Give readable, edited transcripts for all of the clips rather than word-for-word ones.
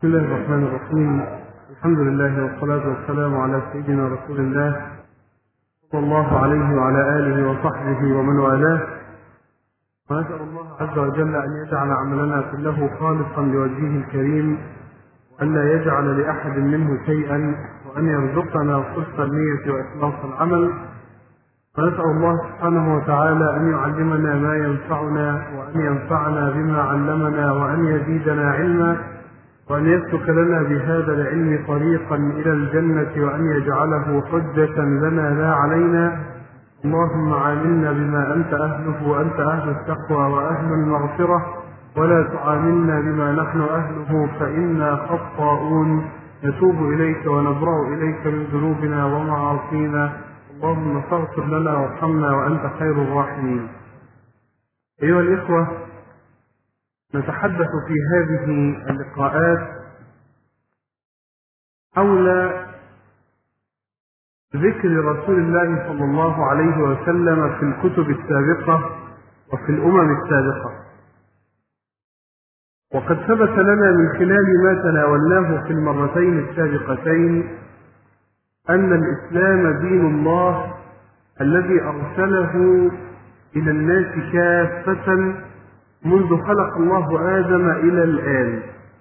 بسم الله الرحمن الرحيم. الحمد لله والصلاة والسلام على سيدنا رسول الله صلى الله عليه وعلى آله وصحبه ومن والاه، ونسأل الله عز وجل أن يجعل عملنا كله خالصا لوجهه الكريم، وأن لا يجعل لأحد منه شيئا، وأن يرزقنا صدق النية وإخلاص العمل. ونسأل الله سبحانه وتعالى أن يعلمنا ما ينفعنا، وأن ينفعنا بما علمنا، وأن يزيدنا علما، وأن يسلك لنا بهذا العلم طريقا إلى الجنة، وأن يجعله حجة لنا لا علينا. اللهم عاملنا بما أنت أهله، وأنت أهل التقوى وأهل المغفرة، ولا تعاملنا بما نحن أهله فإنا خطاؤون نتوب إليك ونبرأ إليك من ذنوبنا ومعاصينا. اللهم فاغفر لنا وارحمنا وأنت خير الراحمين. أيها الإخوة، نتحدث في هذه اللقاءات حول ذكر رسول الله صلى الله عليه وسلم في الكتب السابقة وفي الأمم السابقة. وقد ثبت لنا من خلال ما تناولناه في المرتين السابقتين أن الإسلام دين الله الذي أرسله إلى الناس كافة منذ خلق الله آدم إلى الآن.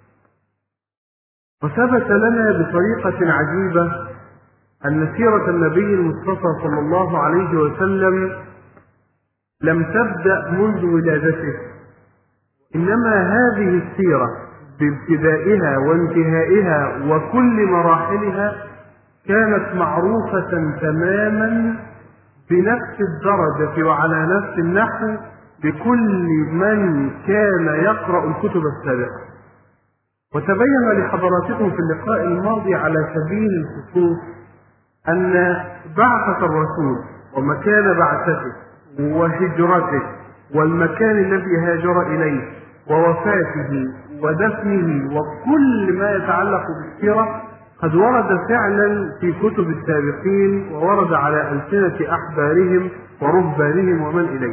وثبت لنا بطريقة عجيبة أن سيرة النبي المصطفى صلى الله عليه وسلم لم تبدأ منذ ولادته، إنما هذه السيرة بابتدائها وانتهائها وكل مراحلها كانت معروفة تماما بنفس الدرجة وعلى نفس النحو بكل من كان يقرأ الكتب السابقة. وتبين لحضراتكم في اللقاء الماضي على سبيل الخصوص أن بعثة الرسول ومكان بعثته وهجرته والمكان الذي هاجر إليه ووفاته ودفنه وكل ما يتعلق بالسيرة قد ورد فعلا في كتب السابقين، وورد على ألسنة أحبارهم ورهبانهم ومن إليه.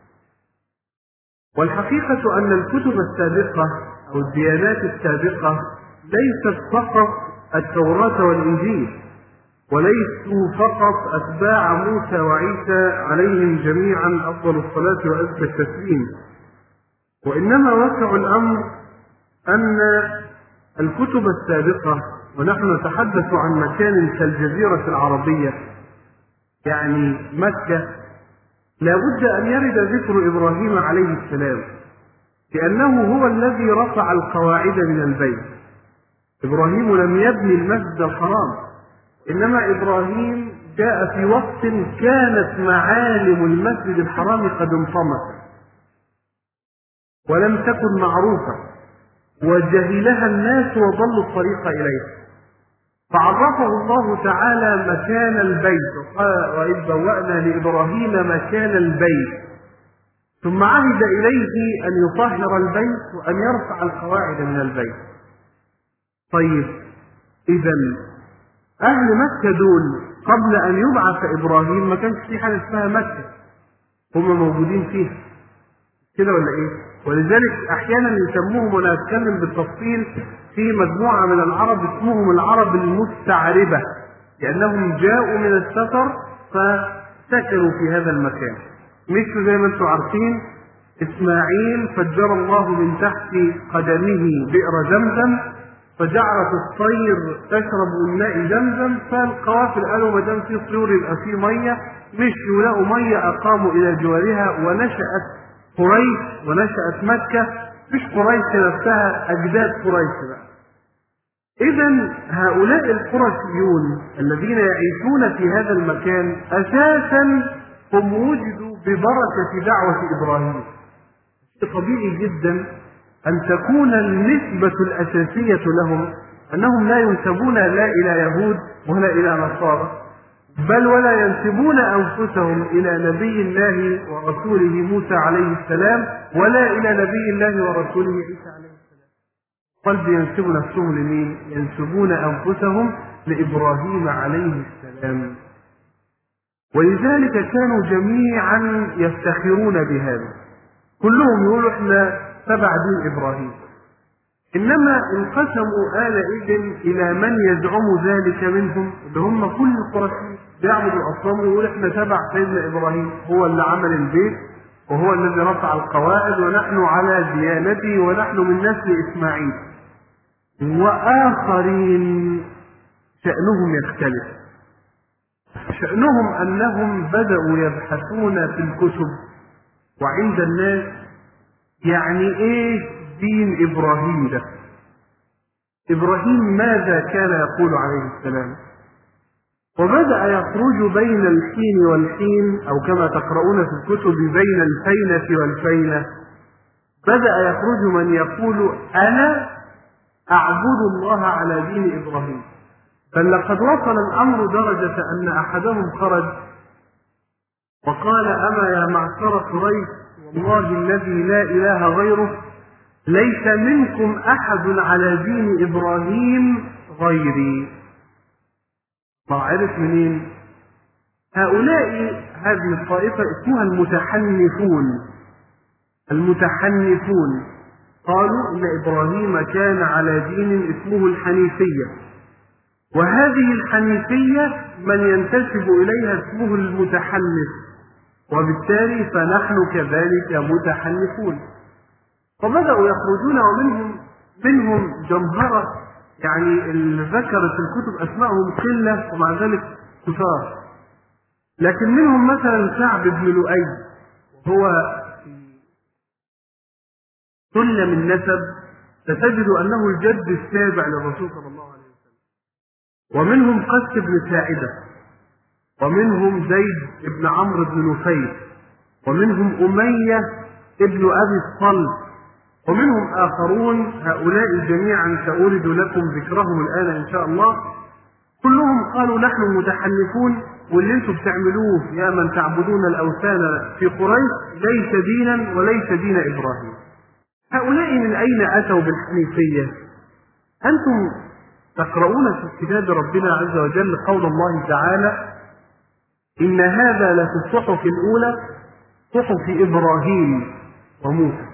والحقيقة أن الكتب السابقة أو الديانات السابقة ليست فقط التوراة والإنجيل، وليسوا فقط أتباع موسى وعيسى عليهم جميعا أفضل الصلاة وأزكى التسليم، وإنما وسع الأمر أن الكتب السابقة، ونحن نتحدث عن مكان كالجزيرة العربية يعني مكة، لا بد أن يرد ذكر إبراهيم عليه السلام، لأنه هو الذي رفع القواعد من البيت. إبراهيم لم يبني المسجد الحرام، إنما إبراهيم جاء في وقت كانت معالم المسجد الحرام قد انطمست ولم تكن معروفة، وجهلها الناس وضلوا الطريق إليها، فعرفه الله تعالى مكان البيت، وإذ بوأنا لإبراهيم مكان البيت، ثم عهد إليه أن يطهر البيت وأن يرفع القواعد من البيت. طيب، إذا أهل مكة دول قبل أن يبعث إبراهيم ما كانش في حاجة اسمها مكة، هم موجودين فيها كده ولا إيه؟ ولذلك أحيانا يسموهم، وأنا أتكلم بالتفصيل في مجموعة من العرب اسمهم العرب المستعربة، لأنهم جاءوا من السفر فسكنوا في هذا المكان. مش زي ما انتم عارفين إسماعيل فجر الله من تحت قدمه بئر زمزم فجعلت الطير تشرب من ماء زمزم، فالقوافل قالوا ما دام في طيور يبقى في ميه، مش يلاقوا ميه اقاموا الى جوارها، ونشأت قريش ونشأت مكة. مش قريش نفسها، اجداد قريش بقى. اذا هؤلاء القرشيون الذين يعيشون في هذا المكان اساسا هم وجدوا ببركة دعوة ابراهيم. طبيعي جدا أن تكون النسبة الأساسية لهم أنهم لا ينسبون لا إلى يهود ولا إلى نصارى، بل ولا ينسبون أنفسهم إلى نبي الله ورسوله موسى عليه السلام، ولا إلى نبي الله ورسوله عيسى عليه السلام، بل ينسبون نفسهم لمين؟ ينسبون أنفسهم لإبراهيم عليه السلام. ولذلك كانوا جميعا يفتخرون بهذا، كلهم يقولوا احنا تبع دين إبراهيم. إنما انقسموا آلئذ إلى من يزعم ذلك منهم، اللي هم كل القرشين بيعبدوا الأصنام ويقول إحنا تبع سيدنا إبراهيم، هو اللي عمل البيت وهو الذي رفع القواعد ونحن على ديانته ونحن من نسل إسماعيل. وآخرين شأنهم يختلف، شأنهم أنهم بدأوا يبحثون في الكتب وعند الناس يعني إيه دين إبراهيم ده؟ إبراهيم ماذا كان يقول عليه السلام؟ وبدأ يخرج بين الحين والحين، أو كما تقرؤون في الكتب بين الفينة والفينة، بدأ يخرج من يقول أنا أعبد الله على دين إبراهيم. بل لقد وصل الأمر درجة أن أحدهم خرج وقال أما يا معشر قريش والله الذي لا إله غيره ليس منكم أحد على دين إبراهيم غيري. ما عرف منين؟ هؤلاء هذه الطائفة اسمها المتحنفون. المتحنفون قالوا إن إبراهيم كان على دين اسمه الحنيفية، وهذه الحنيفية من ينتسب إليها اسمه المتحنف، وبالتالي فنحن كذلك متحنفون. فبدأوا يخرجون ومنهم جمهرة، يعني اللي ذكرت الكتب أسمائهم قلة ومع ذلك كثار، لكن منهم مثلا كعب بن لؤي وهو سلم النسب فتجد أنه الجد السابع للرسول صلى الله عليه وسلم. ومنهم قس بن ساعدة، ومنهم زيد بن عمرو بن نفيل، ومنهم أمية ابن أبي الصلب، ومنهم آخرون. هؤلاء جميعا سأورد لكم ذكرهم الآن إن شاء الله. كلهم قالوا نحن متحنفون، واللي انتم بتعملوه يا من تعبدون الأوثان في قريش ليس دينا وليس دين إبراهيم. هؤلاء من أين أتوا بالحنيفية؟ أنتم تقرؤون في كتاب ربنا عز وجل قول الله تعالى إن هذا لفي الصحف الأولى صحف إبراهيم وموسى.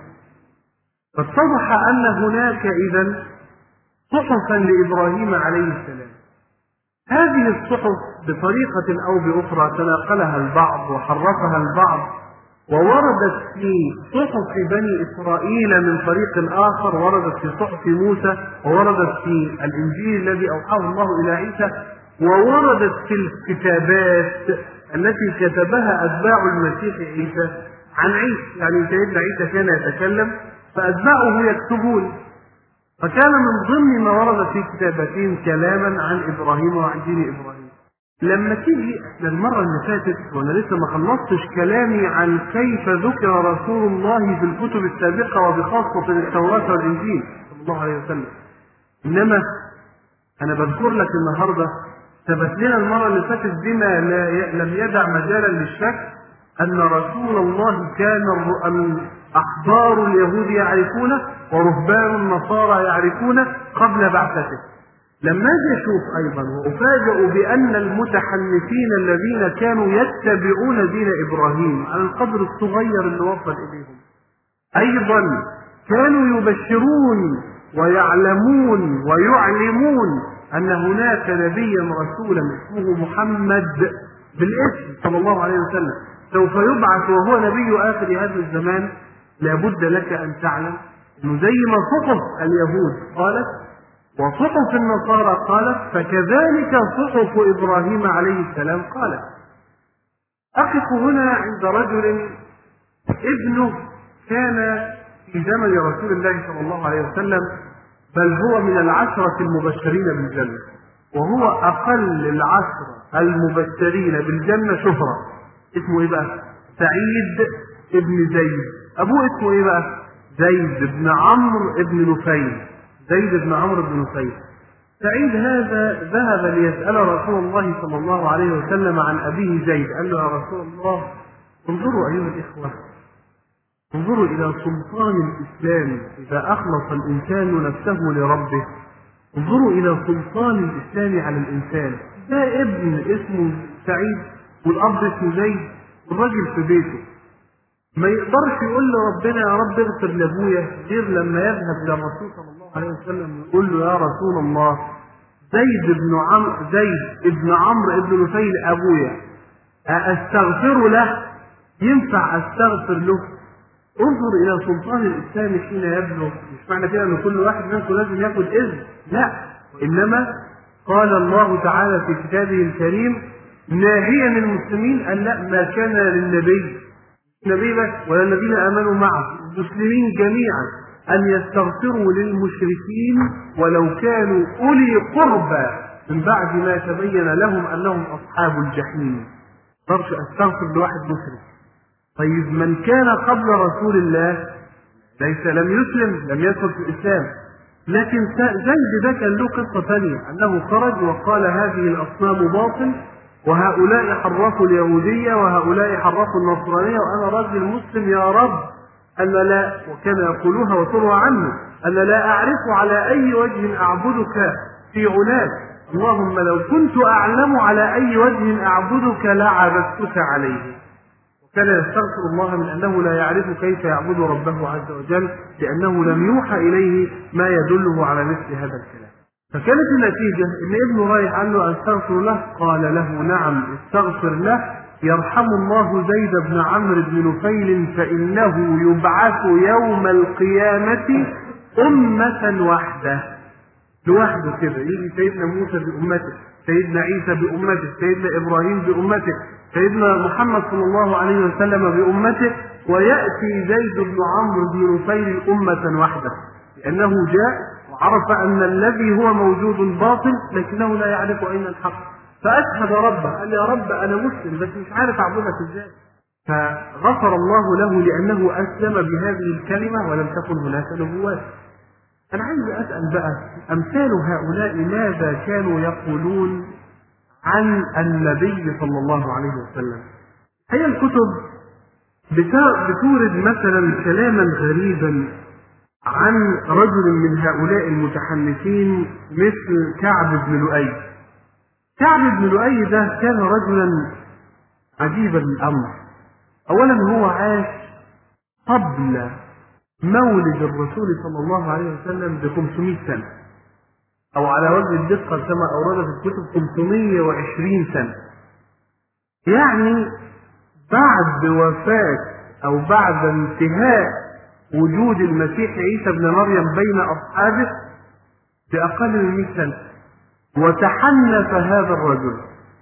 فاتضح أن هناك إذن صحفا لإبراهيم عليه السلام. هذه الصحف بطريقة أو بأخرى تناقلها البعض وحرفها البعض، ووردت في صحف بني إسرائيل من طريق آخر، وردت في صحف موسى، ووردت في الإنجيل الذي أوحاه الله إلى عيسى، ووردت في الكتابات التي كتبها أتباع المسيح عيسى عن عيسى. يعني سيدنا عيسى كان يتكلم فأتباعه يكتبون، فكان من ضمن ما ورد في كتابتهم كلاما عن إبراهيم وعن دين إبراهيم. لما تيجي المرة اللي فاتت وانا لسه ما خلصتش كلامي عن كيف ذكر رسول الله في الكتب السابقة وبخاصة التوراة والإنجيل صلى الله عليه وسلم، إنما أنا بذكر لك النهاردة ثبت لنا المرة اللي فاتت بما لم يدع مجالا للشك أن رسول الله كان أحبار اليهود يعرفونه ورهبان النصارى يعرفونه قبل بعثته. لما اجي اشوف ايضا وافاجئ بان المتحنفين الذين كانوا يتبعون دين ابراهيم على القدر الصغير اللي وصل اليهم ايضا كانوا يبشرون ويعلمون ويعلمون ان هناك نبيا رسولا اسمه محمد بالاسم صلى الله عليه وسلم سوف يبعث وهو نبي اخر هذا الزمان، لابد لك ان تعلم انه زي ما صحف اليهود قالت وصحف النصارى قالت، فكذلك صحف إبراهيم عليه السلام قالت. أقف هنا عند رجل ابنه كان في زمن رسول الله صلى الله عليه وسلم، بل هو من العشرة المبشرين بالجنة، وهو أقل العشرة المبشرين بالجنة شهرة. اسمه إيه بقى؟ سعيد ابن زيد. أبوه اسمه إيه بقى؟ زيد بن عمرو ابن نفيل. زيد بن عمرو بن نفيل. سعيد هذا ذهب ليسأل رسول الله صلى الله عليه وسلم عن أبيه زيد، قال له يا رسول الله انظروا أيها الإخوة، انظروا إلى سلطان الإسلام إذا أخلص الإنسان نفسه لربه، انظروا إلى سلطان الإسلام على الإنسان. ده ابن اسمه سعيد والأب اسمه زيد والرجل في بيته، ما يقدرش يقول لربنا يا رب اغفر لابويا غير لما يذهب الى الرسول صلى الله عليه وسلم ويقول له يا رسول الله زيد ابن عمرو ابن نفيل ابويا استغفر له؟ ينفع استغفر له؟ انظر الى سلطان الاسلام حين يبلغ. مش معنى كده ان كل واحد منكم لازم ياخد اذن، لا، انما قال الله تعالى في كتابه الكريم ناهيا المسلمين ان لا، ما كان للنبي بس ولا الذين امنوا معه المسلمين جميعا ان يستغفروا للمشركين ولو كانوا اولي قربى من بعد ما تبين لهم انهم اصحاب الجحيم. ما اقدرش استغفر لواحد مشرك. طيب من كان قبل رسول الله لم يسلم، لم يدخل في الاسلام، لكن زيد ده كان له قصه ثانيه، انه خرج وقال هذه الاصنام باطل وهؤلاء حرفوا اليهوديه وهؤلاء حرفوا النصرانيه وانا راجل مسلم يا رب، أن لا، وكان يقولوها وتروى عنه أن لا أعرف على أي وجه أعبدك في علاك، اللهم لو كنت أعلم على أي وجه أعبدك لعبدتك عليه. وكان يستغفر الله من أنه لا يعرف كيف يعبد ربه عز وجل لأنه لم يوحى إليه ما يدله على مثل هذا الكلام. فكانت النتيجة إن ابنه رايح قال له أستغفر له، قال له نعم استغفر له، يرحم الله زيد بن عمرو بن نفيل فإنه يبعث يوم القيامة أمة واحدة، لوحده كده. يجي سيدنا موسى بأمته، سيدنا عيسى بأمته، سيدنا إبراهيم بأمته، سيدنا محمد صلى الله عليه وسلم بأمته، ويأتي زيد بن عمرو بن نفيل أمة واحدة، لأنه جاء وعرف أن الذي هو موجود باطل لكنه لا يعرف أين الحق، فأشهد ربه، قال يا رب أنا مسلم بس مش عارف أعبدك إزاي، فغفر الله له لأنه أسلم بهذه الكلمة ولم تكن هناك نبوات. أنا عايز أسأل بقى أمثال هؤلاء ماذا كانوا يقولون عن النبي صلى الله عليه وسلم؟ هي الكتب بتورد مثلا كلاما غريبا عن رجل من هؤلاء المتحنثين مثل كعب بن لؤي. كعب بن لؤي ده كان رجلا عجيبا الأمر. أولا هو عاش قبل مولد الرسول صلى الله عليه وسلم ب 500 سنة، أو على وجه الدقة كما أورد في الكتب 520 سنة. يعني بعد وفاة أو بعد انتهاء وجود المسيح عيسى بن مريم بين أصحابه بأقل من 100 سنة، وتحنث هذا الرجل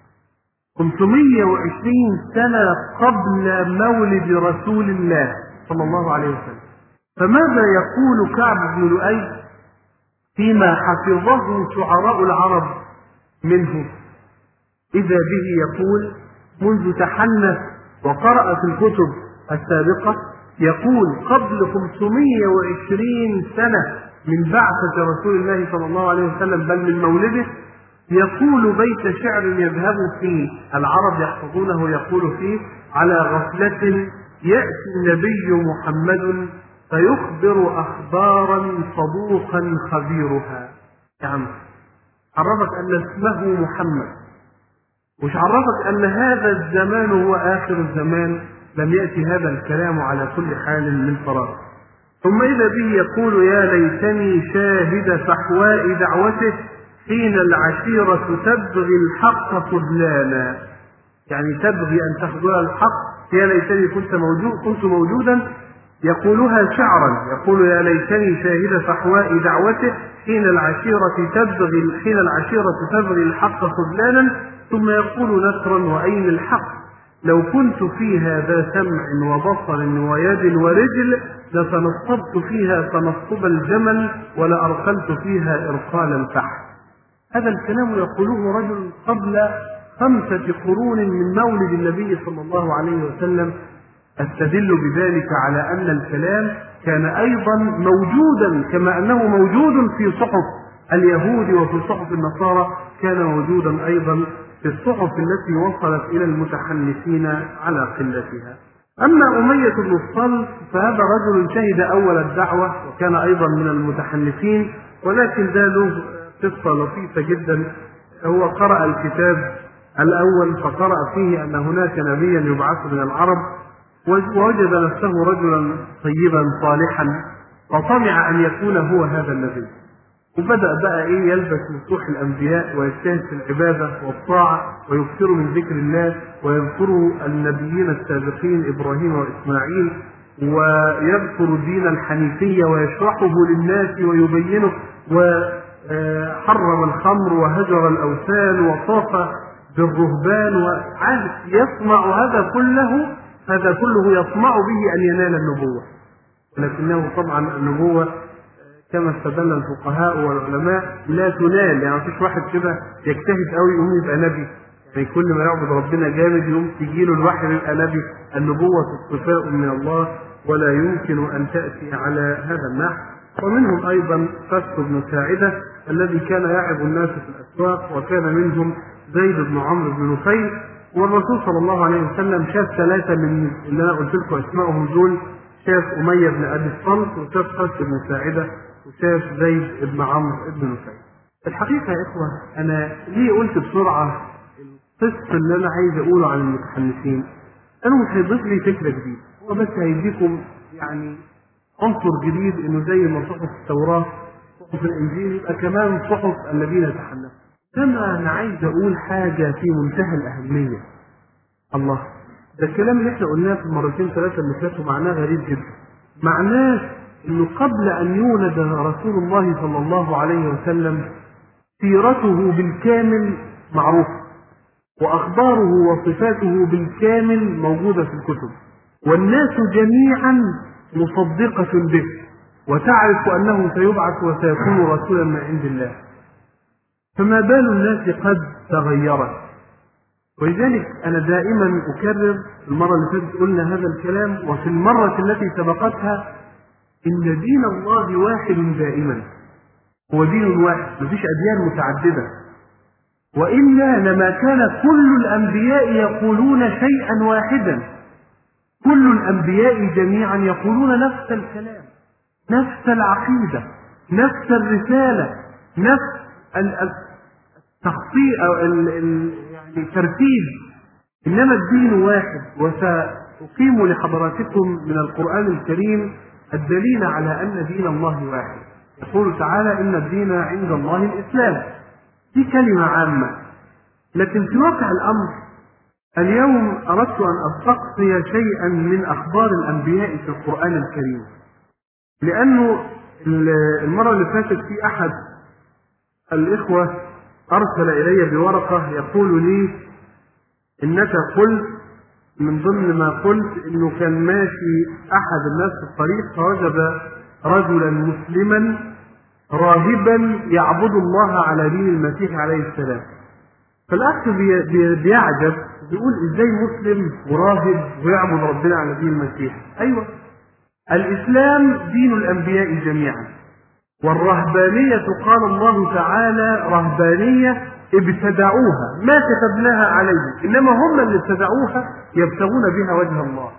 520 سنة قبل مولد رسول الله صلى الله عليه وسلم. فماذا يقول كعب بن لؤي فيما حفظه شعراء العرب منه؟ إذا به يقول منذ تحنث وقرأ في الكتب السابقة، يقول قبل 520 سنة من بعثة رسول الله صلى الله عليه وسلم بل من مولده، يقول بيت شعر يذهب فيه العرب يحفظونه، يقول فيه على غفلة يأتي النبي محمد فيخبر أخبارا صدوقا خبيرها. يعني عرفك أن اسمه محمد، وش عرفك أن هذا الزمان هو آخر الزمان؟ لم يأتي هذا الكلام على كل حال من فراغ. ثم إذا به يقول يا ليتني شاهد فحواء دعوته حين العشيرة تبغي الحق خذلانا، يعني تبغي أن تخذل الحق، يا ليتني كنت موجودا. يقولها شعرا، يقول يا ليتني شاهد فحواء دعوته حين العشيرة تبغي الحق خذلانا، ثم يقول نثرا وأين الحق لو كنت فيها ذا سمع وبصر ويد ورجل لتنصبت فيها تنصب الجمل ولأرسلت فيها إرسال الفحل. هذا الكلام يقوله رجل قبل 5 قرون من مولد النبي صلى الله عليه وسلم. استدل بذلك على أن الكلام كان أيضا موجودا كما أنه موجود في صحف اليهود وفي صحف النصارى، كان موجودا أيضا في الصحف التي وصلت إلى المتحنثين على قلتها. أما أمية بن الصلت فهذا رجل شهد أول الدعوة وكان أيضا من المتحنثين، ولكن ده له قصة لطيفة جدا. هو قرأ الكتاب الأول فقرأ فيه أن هناك نبيا يبعث من العرب، ووجد نفسه رجلا طيبا صالحا فطمع أن يكون هو هذا النبي، وبدأ بقى يلبس مسوح الأنبياء ويجتهد في العبادة والطاعة ويكثر من ذكر الله ويذكر النبيين السابقين إبراهيم وإسماعيل، ويذكر دين الحنيفية ويشرحه للناس ويبينه، وحرم الخمر وهجر الأوثان وطاف بالرهبان، وعاد يصنع هذا كله يطمع به أن ينال النبوة، ولكنه طبعا النبوة كما استدل الفقهاء والعلماء لا تنال، يعني مفيش واحد كده يجتهد قوي يقوم يبقى نبي، يعني كل ما يعبد ربنا جامد يقوم تجيله الوحي يبقى نبي. النبوة اصطفاء من الله ولا يمكن أن تأتي على هذا النحو. ومنهم أيضا قس بن ساعدة الذي كان يعظ الناس في الأسواق، وكان منهم زيد بن عمرو بن نفيل. والرسول صلى الله عليه وسلم شاف ثلاثة من اللي أنا قلت لكم أسمائهم دول، شاف أمية بن أبي الصلت، وشاف قس بن ساعدة، وشاف زيد بن عمرو بن نفيل. الحقيقة يا إخوة أنا ليه قلت بسرعة القصة اللي أنا عايز أقوله عن المتحنثين؟ أنا مش هيضيف لي فكرة جديدة، هو بس هيديكم يعني عنصر جديد، إنه زي ما صحف التوراة صحف الإنجيل يبقى كمان صحف الذين تحنثوا. كما أنا عايز أقول حاجة في منتهى الأهمية. الله، ده الكلام اللي احنا قلناه في المرتين ثلاثة اللي فاتوا معناه غريب جدا. معناه انه قبل ان يولد رسول الله صلى الله عليه وسلم سيرته بالكامل معروفة، واخباره وصفاته بالكامل موجودة في الكتب، والناس جميعا مصدقة به وتعرف انه سيبعث وسيكون رسولا من عند الله. فما بال الناس قد تغيرت؟ ولذلك أنا دائما أكرر، المرة اللي فاتت قلنا هذا الكلام، وفي المرة التي سبقتها، إن دين الله واحد دائما، هو دين واحد، مفيش أديان متعددة. وإلا لما كان كل الأنبياء يقولون شيئا واحدا، كل الأنبياء جميعا يقولون نفس الكلام، نفس العقيدة، نفس الرسالة، نفس التخطيط أو يعني ترتيب. إنما الدين واحد. وسأقيم لحضراتكم من القرآن الكريم الدليل على أن دين الله واحد. يقول تعالى: إن الدين عند الله الإسلام. دي كلمة عامة، لكن في واقع الأمر اليوم أردت أن أستقصي شيئا من أخبار الأنبياء في القرآن الكريم، لأنه المرة اللي فاتت في أحد الإخوة أرسل إلي بورقة يقول لي: إنك قلت من ضمن ما قلت إنه كان ماشي أحد الناس في الطريق فوجد رجلا مسلما راهبا يعبد الله على دين المسيح عليه السلام. فالأخ بيعجب، بيقول: إزاي مسلم وراهب ويعبد ربنا على دين المسيح؟ أيوة، الإسلام دين الأنبياء جميعا، والرهبانية قال الله تعالى: رهبانية ابتدعوها ما كتبناها عليهم، إنما هم اللي ابتدعوها يبتغون بها وجه الله.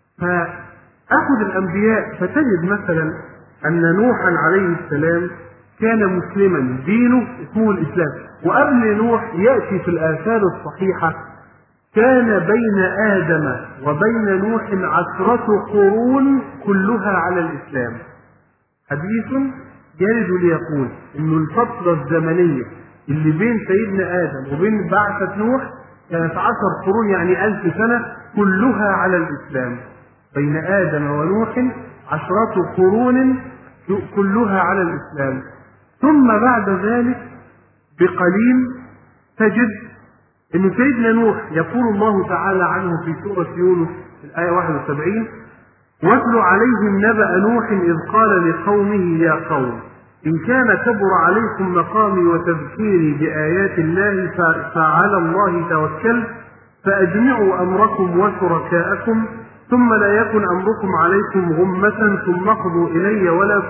فأخذ الأنبياء فتجد مثلا أن نوحا عليه السلام كان مسلما، دينه اسمه الإسلام. وقبل نوح يأتي في الآثار الصحيحة: كان بين آدم وبين نوح 10 قرون كلها على الإسلام. حديث يرد ليقول إنه الفترة الزمنية اللي بين سيدنا آدم وبين بعثة نوح كانت 10 قرون، يعني 1000 سنة كلها على الإسلام. بين آدم ونوح 10 قرون كلها على الإسلام. ثم بعد ذلك بقليل تجد أن سيدنا نوح يقول الله تعالى عنه في سورة يونس في الآية 71: واتل عليهم نبأ نوح إذ قال لقومه يا قوم إن كان كبر عليكم مقامي وتذكيري بآيات الله فعلى الله توكلت فأجمعوا أمركم وشركاءكم ثم لا يكن أمركم عليكم غمة ثم اقضوا إلي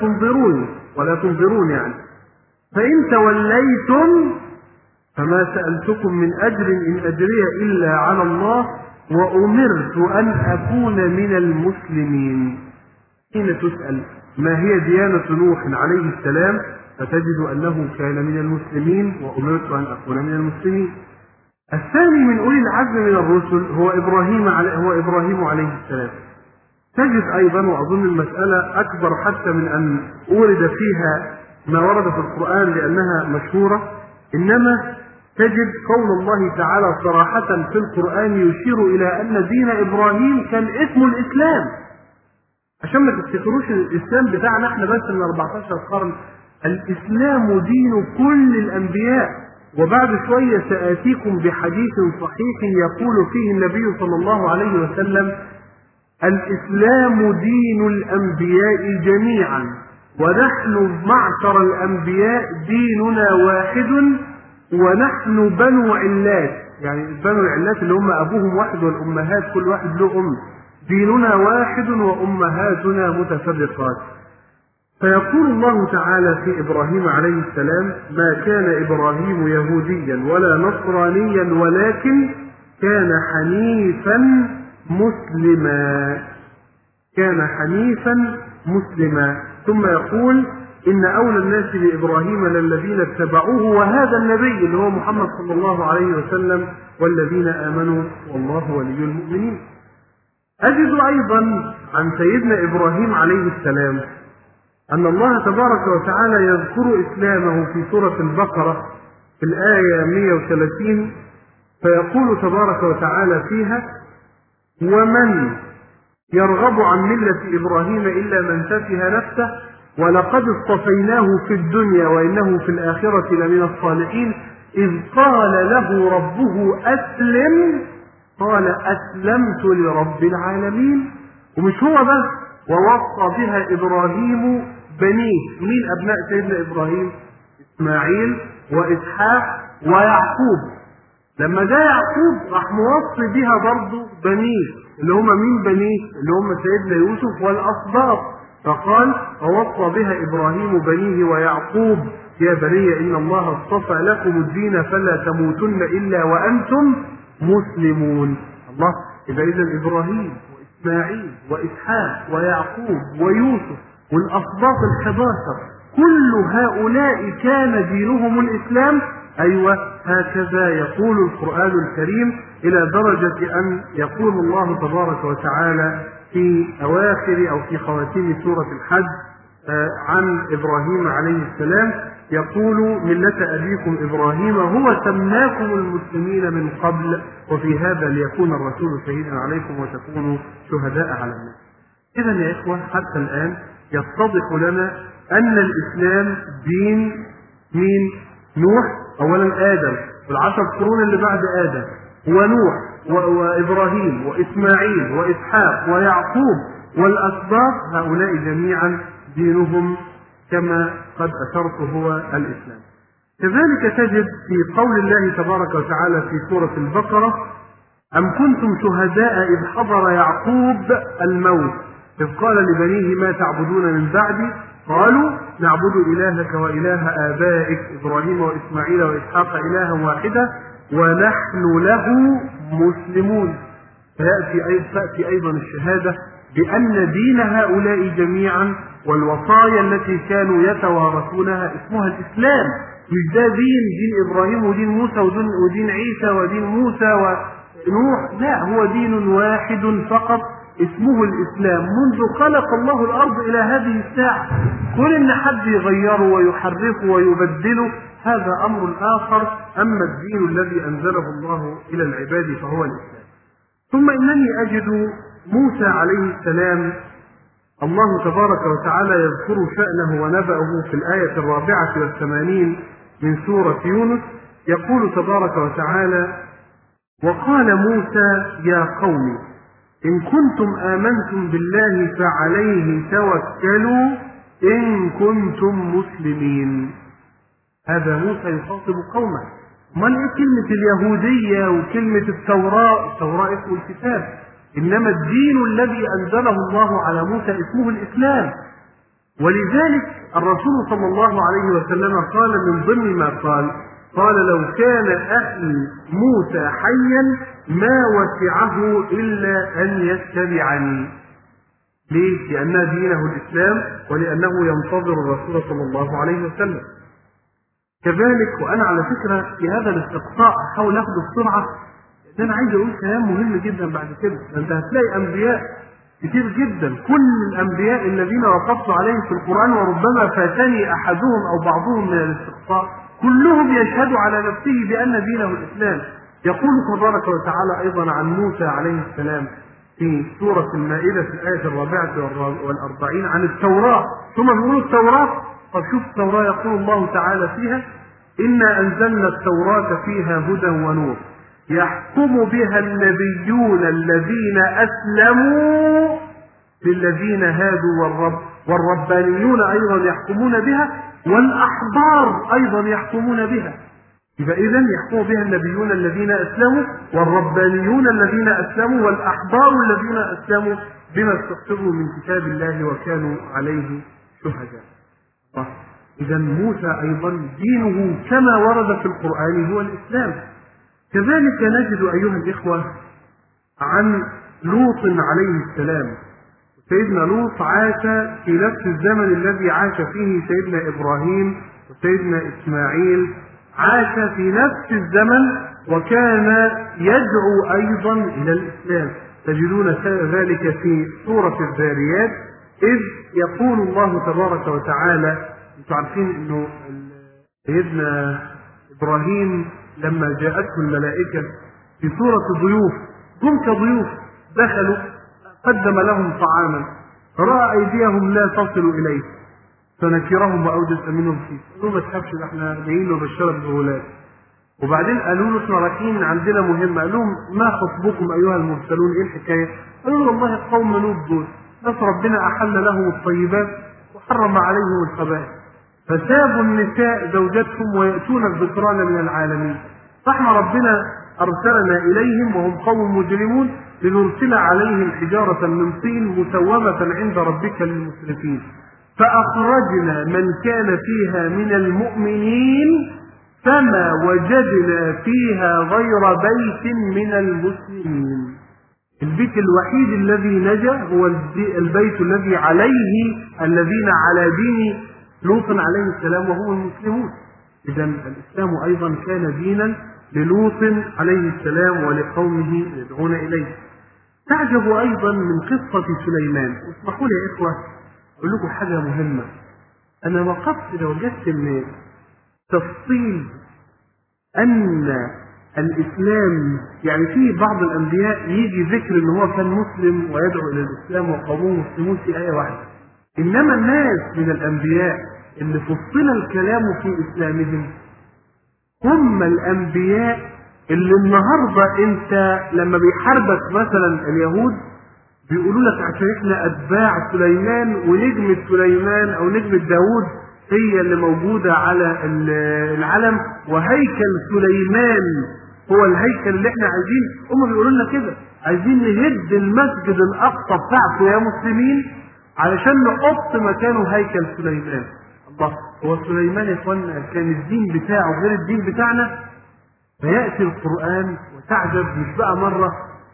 ولا تنظرون يعني فإن توليتم فما سألتكم من أجر إن أجري إلا على الله وأمرت أن أكون من المسلمين. حين تسأل ما هي ديانة نوح عليه السلام فتجد أنه كان من المسلمين وأمرت أن أكون من المسلمين. الثاني من أولي العزم من الرسل هو إبراهيم عليه السلام. تجد أيضا، وأظن المسألة أكبر حتى من أن أورد فيها ما ورد في القرآن لأنها مشهورة، إنما تجد قول الله تعالى صراحة في القرآن يشير إلى أن دين إبراهيم كان اسمه الإسلام، عشان ما تفتكروش الإسلام بتاعنا احنا بس من 14 قرن. الإسلام دين كل الأنبياء. وبعد شوية سآتيكم بحديث صحيح يقول فيه النبي صلى الله عليه وسلم: الإسلام دين الأنبياء جميعا، ونحن معشر الأنبياء ديننا واحد، ونحن بنو علات، يعني بنو العلات اللي هم أبوهم واحد والأمهات كل واحد له أم، ديننا واحد وأمهاتنا متفرقات. فيقول الله تعالى في إبراهيم عليه السلام: ما كان إبراهيم يهوديا ولا نصرانيا ولكن كان حنيفا مسلما. كان حنيفا مسلما. ثم يقول: إن أولى الناس بإبراهيم للذين اتبعوه وهذا النبي اللي هو محمد صلى الله عليه وسلم والذين آمنوا والله ولي المؤمنين. أجد أيضا عن سيدنا إبراهيم عليه السلام أن الله تبارك وتعالى يذكر إسلامه في سورة البقرة في الآية 130، فيقول تبارك وتعالى فيها: ومن يرغب عن ملة إبراهيم إلا من سفه نفسه ولقد اصطفيناه في الدنيا وإنه في الآخرة لمن الصالحين إذ قال له ربه أسلم قال أسلمت لرب العالمين. ومش هو بس، ووصى بها إبراهيم بنيه. مين أبناء سيدنا إبراهيم؟ إسماعيل وإسحاق ويعقوب. لما جاء يعقوب راح موصي بها برضه بنيه، اللي هم مين بنيه؟ اللي هم سيدنا يوسف والأصباط. فقال: ووصى بها إبراهيم بنيه ويعقوب يا بني إن الله اصطفى لكم الدين فلا تموتن إلا وأنتم مسلمون. الله، إذا إبراهيم وإسماعيل وإسحاق ويعقوب ويوسف والأصباط 11 كل هؤلاء كان دينهم الإسلام. أيوة، هكذا يقول القرآن الكريم، إلى درجة أن يقول الله تبارك وتعالى في أواخر أو في خواتيم سورة الحج عن إبراهيم عليه السلام، يقول: ملة أبيكم إبراهيم هو سماكم المسلمين من قبل وفي هذا ليكون الرسول شهيدا عليكم وتكونوا شهداء على الناس. إذا يا إخوة، حتى الآن يتضح لنا أن الإسلام دين مين؟ نوح أولا، آدم، والعشر قرون اللي بعد آدم، ونوح وإبراهيم وإسماعيل وإسحاق ويعقوب والأسباط، هؤلاء جميعا دينهم كما قد أشرت هو الإسلام. كذلك تجد في قول الله تبارك وتعالى في سورة البقرة: أم كنتم شهداء إذ حضر يعقوب الموت إذ قال لبنيه ما تعبدون من بعدي قالوا نعبد إلهك وإله آبائك إبراهيم وإسماعيل وإسحاق إلها واحدا ونحن له مسلمون. فيأتي أيضا الشهادة بأن دين هؤلاء جميعا والوصايا التي كانوا يتوارثونها اسمها الإسلام. مش ده دين إبراهيم ودين موسى ودين عيسى ودين موسى ونوح، لا، هو دين واحد فقط اسمه الإسلام منذ خلق الله الأرض إلى هذه الساعة. كل إن حد يغيره ويحرفه ويبدله هذا أمر آخر، أما الدين الذي أنزله الله إلى العباد فهو الإسلام. ثم إنني أجد موسى عليه السلام الله تبارك وتعالى يذكر شأنه ونبأه في الآية 84 من سورة يونس، يقول تبارك وتعالى: وقال موسى يا قوم إن كنتم آمنتم بالله فعليه توكلوا إن كنتم مسلمين. هذا موسى يخاطب قومه. ما إيه كلمة اليهودية وكلمة التوراة اسمه الكتاب، إنما الدين الذي أنزله الله على موسى اسمه الإسلام. ولذلك الرسول صلى الله عليه وسلم قال من ضمن ما قال لو كان أخي موسى حيا ما وسعه إلا أن يتبعني. ليه؟ لأن دينه الإسلام ولأنه ينتظر الرسول صلى الله عليه وسلم. كذلك، وأنا على فكرة في هذا الاستقصاء أحاول أخذ بسرعة، لأن أنا عايز أقول كلام مهم جدا بعد كده. أنت هتلاقي أنبياء كتير جدا. كل الأنبياء الذين وقفت عليهم في القرآن وربما فاتني أحدهم أو بعضهم من الاستقصاء كلهم يشهدوا على نفسه بأن دينه الإسلام. يقول تبارك وتعالى أيضا عن موسى عليه السلام في سورة المائدة في الآية 44 عن التوراة، ثم بيقولوا التوراة. طب شوف التوراة يقول الله تعالى فيها: إنا أنزلنا التوراة فيها هدى ونور يحكم بها النبيون الذين أسلموا للذين هادوا والربانيون أيضا يحكمون بها والأحبار أيضا يحكمون بها. يبقى إذن يحكم بها النبيون الذين أسلموا والربانيون الذين أسلموا والأحبار الذين أسلموا بما استقسموا من كتاب الله وكانوا عليه شهداء. إذن موسى أيضا دينه كما ورد في القرآن هو الإسلام. كذلك نجد أيها الإخوة عن لوط عليه السلام. سيدنا لوط عاش في نفس الزمن الذي عاش فيه سيدنا إبراهيم وسيدنا إسماعيل، عاش في نفس الزمن وكان يدعو أيضا إلى الإسلام. تجدون ذلك في سورة الذاريات إذ يقول الله تبارك وتعالى، انتم عارفين انه سيدنا إبراهيم لما جاءته الملائكة في سورة ضيوف، هم كضيوف دخلوا قدم لهم طعاما فرأى أيديهم لا تصل إليه فنكرهم وأوجس منهم فيه. قالوا ما تخافش احنا جايين وبشرك بغلام. وبعدين قالوا له احنا رايحين عندنا مهمة. قال لهم ما خطبكم أيها المرسلون؟ إيه الحكاية؟ قالوا له والله قوم لوط دول ناس ربنا أحل لهم الطيبات وحرم عليهم الخبائث فسابوا النساء زوجاتهم ويأتون الذكران من العالمين، فاحنا ربنا أرسلنا إليهم وهم قوم مجرمون لنرسل عليهم حجارة من طين مسومة عند ربك للمسرفين فأخرجنا من كان فيها من المؤمنين فما وجدنا فيها غير بيت من المسلمين. البيت الوحيد الذي نجا هو البيت الذي عليه الذين على دين لوط عليه السلام وهو المسلمون. إذا الإسلام أيضا كان دينا للوط عليه السلام ولقومه يدعون إليه. تعجب أيضا من قصة سليمان. اسمحوا لي يا إخوة أقول لكم حاجة مهمة. أنا وقفت لوجدت من تفصيل أن الإسلام يعني في بعض الأنبياء يجي ذكر أنه هو كان مسلم ويدعو إلى الإسلام وقومه مسلمون في آية واحدة، إنما الناس من الأنبياء اللي فصل الكلام في إسلامهم هم الأنبياء اللي النهاردة أنت لما بيحاربك مثلا اليهود بيقولوا لك عشان احنا أتباع سليمان ونجمة سليمان أو نجمة داود هي اللي موجودة على العلم وهيكل سليمان هو الهيكل اللي احنا عايزين. هم بيقولوا لنا كده عايزين نهد المسجد الأقصى بتاعته يا مسلمين علشان نحط مكانه هيكل سليمان. الله، هو سليمان يا اخوانا كان الدين بتاعه غير الدين بتاعنا؟ فيأتي القرآن وتعجب مش بقى مرة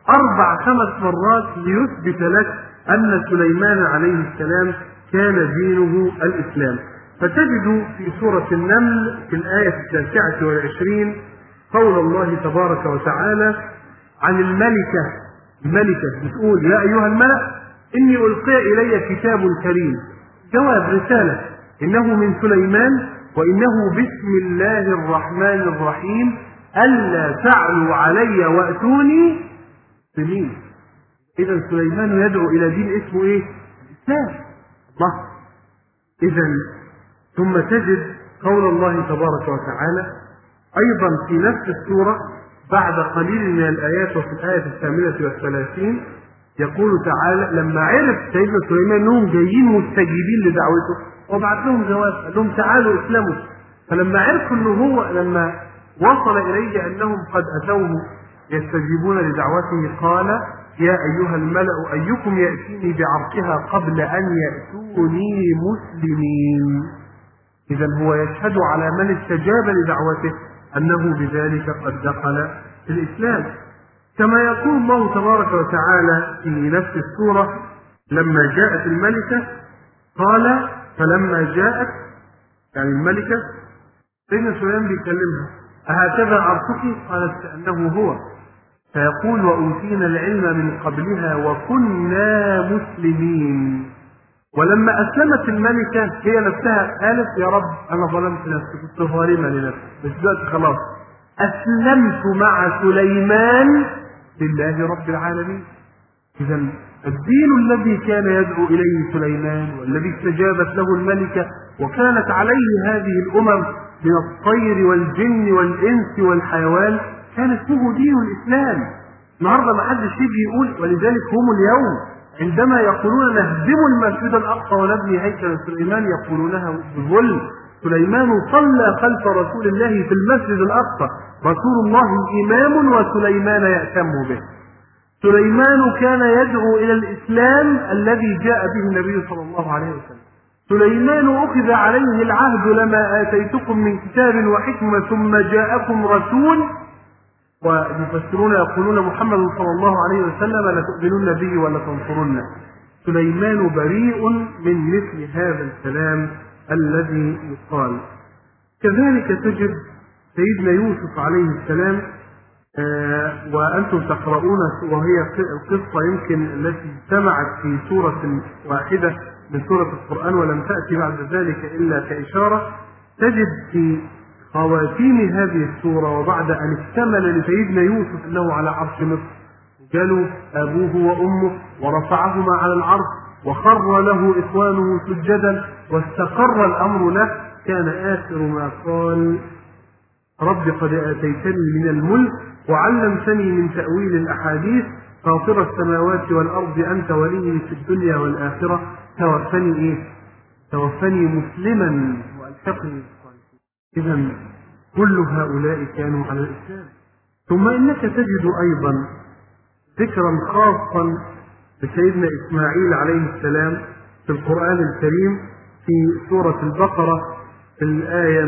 4-5 مرات ليثبت لك أن سليمان عليه السلام كان دينه الإسلام. فتجد في سورة النمل في الآية 29 قول الله تبارك وتعالى عن الملكة بتقول: يا أيها الملأ إني ألقي إلي كتاب كريم. جواب رسالة: إنه من سليمان وإنه بسم الله الرحمن الرحيم ألا تعلوا علي وأتوني مسلمين. إذا سليمان يدعو إلى دين اسمه إيه؟ الإسلام. الله. إذا ثم تجد قول الله تبارك وتعالى أيضا في نفس السورة بعد قليل من الآيات وفي الآية 38 يقول تعالى: لما عرف سيدنا سليمان أنهم جايين مستجيبين لدعوته وبعت لهم جواب قال لهم تعالوا اسلموا. فلما عرفوا أنه هو لما وصل إليه أنهم قد أتوه يستجيبون لدعوته قال: يا أيها الملأ أيكم يأتيني بعرشها قبل أن يأتوني مسلمين. إذا هو يشهد على من استجاب لدعوته أنه بذلك قد دخل في الإسلام. كما يقول الله تبارك وتعالى في نفس السورة لما جاءت الملكة قال: فلما جاءت يعني الملكة سيدنا سليمان بيكلمها: أهكذا عرشك؟ قالت: كأنه هو. فيقول وأوتينا العلم من قبلها وكنا مسلمين. ولما أسلمت الملكة هي نفسها قالت يا رب أنا ظلمت نفسي، كنت ظالمة لنفسي، بس دلوقتي خلاص أسلمت مع سليمان لله رب العالمين. إذا الدين الذي كان يدعو إليه سليمان والذي استجابت له الملكة وكانت عليه هذه الأمم من الطير والجن والإنس والحيوان كان اسمه دين الإسلام. النهارده ما حدش يجي يقول، ولذلك هم اليوم عندما يقولون نهدم المسجد الأقصى ونبني هيكل سليمان يقولونها بظلم. سليمان صلى خلف رسول الله في المسجد الأقصى، رسول الله إمام وسليمان يأتم به. سليمان كان يدعو إلى الإسلام الذي جاء به النبي صلى الله عليه وسلم. سليمان أخذ عليه العهد لما آتيتكم من كتاب وحكمة ثم جاءكم رسول، والمفسرون يقولون محمد صلى الله عليه وسلم لتؤمنن به ولا تنصرنه. سليمان بريء من مثل هذا الكلام الذي يقال. كذلك تجد سيدنا يوسف عليه السلام، وأنتم تقرؤون وهي القصة يمكن التي اجتمعت في سورة واحدة من سورة القرآن ولم تأتي بعد ذلك إلا كإشارة. تجد في خواتيم هذه السورة وبعد أن اكتمل لسيدنا يوسف أنه على عرش مصر جلوا أبوه وأمه ورفعهما على العرش وخر له إخوانه سجدا واستقر الأمر له، كان آخر ما قال رب قد آتيتني من الملك وعلمتني من تأويل الأحاديث فاطر السماوات والأرض أنت ولي في الدنيا والآخرة توفني مسلما وألحقني بالصالحين. إذا كل هؤلاء كانوا على الإسلام. ثم إنك تجد أيضا ذكرا خاصا لسيدنا إسماعيل عليه السلام في القرآن الكريم في سورة البقرة في الآية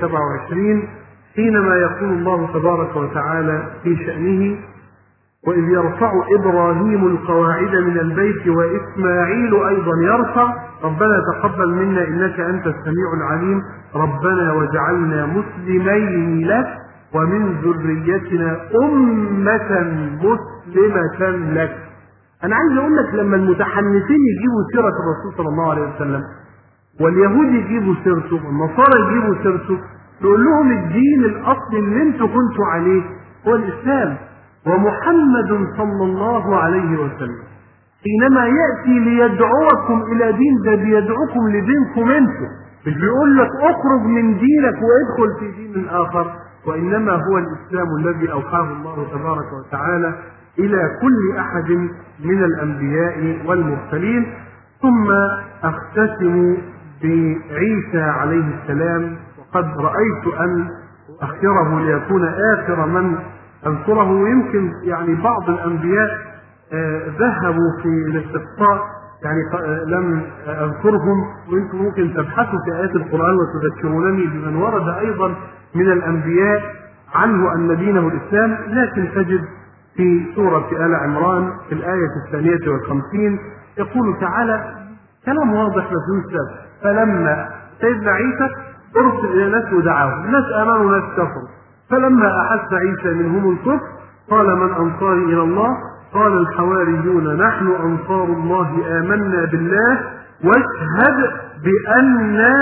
127 حينما يقول الله تبارك وتعالى في شأنه وإذ يرفع إبراهيم القواعد من البيت وإسماعيل أيضا يرفع ربنا تقبل منا إنك أنت السميع العليم ربنا وجعلنا مسلمين لك ومن ذريتنا أمة مسلمة لك. أنا عايز أقول لك لما المتحنثين يجيبوا سيرة الرسول صلى الله عليه وسلم واليهود يجيبوا سيرته والنصارى يجيبوا سيرته نقول لهم الدين الأصلي اللي انتم كنتوا عليه هو الإسلام. ومحمد صلى الله عليه وسلم حينما يأتي ليدعوكم إلى دين ده بيدعوكم لدينكم انتم، مش بيقول لك اخرج من دينك وادخل في دين آخر، وإنما هو الإسلام الذي أوحاه الله تبارك وتعالى إلى كل أحد من الأنبياء والمرسلين. ثم أختتم بعيسى عليه السلام، وقد رأيت أن أخره ليكون آخر من أذكره، ويمكن يعني بعض الأنبياء ذهبوا في الاستقصاء يعني لم أذكرهم، وأنتم ممكن تبحثوا في آيات القرآن وتذكرونني بمن ورد أيضا من الأنبياء عنه أن دينه الإسلام. لكن تجد في سورة آل عمران في الآية 52 يقول تعالى كلام واضح للناس، فلما سيدنا عيسى أرسل إلى ناس ودعاهم، الناس آمنوا وناس كفروا، فلما أحس عيسى منهم الكفر قال من أنصاري إلى الله؟ قال الحواريون نحن أنصار الله آمنا بالله واشهد بأننا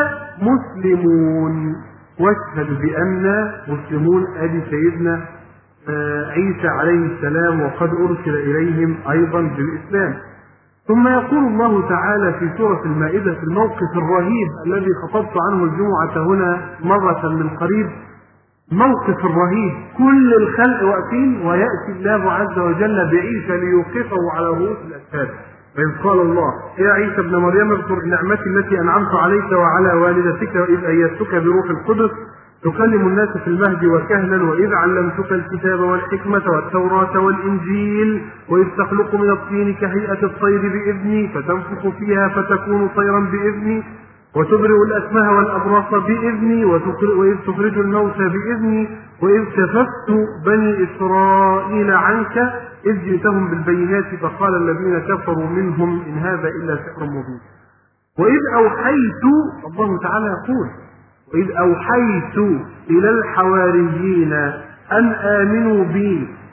مسلمون. واشهد بأننا مسلمون أدي سيدنا عيسى عليه السلام وقد أرسل إليهم أيضا بالإسلام. ثم يقول الله تعالى في سورة المائدة في الموقف الرهيب الذي خطبت عنه الجمعة هنا مرة من قريب، موقف الرهيب كل الخلق واقفين ويأتي الله عز وجل بعيسى ليوقفه على رؤوس الأشهاد. فإذ قال الله يا عيسى ابن مريم اذكر نعمتي التي أنعمت عليك وعلى والدتك وإذ أيدتك بروح القدس تكلم الناس في المهد وكهلا وإذ علمتك الكتاب والحكمة والتوراة والإنجيل وإذ تخلق من الطين كهيئة الطير بإذني فتنفخ فيها فتكون طيرا بإذني وتبرئ الأكمه والأبرص بإذني وإذ تخرج الموتى بإذني وإذ كففت بني إسرائيل عنك إذ جئتهم بالبينات فقال الذين كفروا منهم إن هذا إلا سحر مبين. وإذ أوحيت الله تعالى يقول وإذ أوحيت إلى الحواريين أن آمنوا بي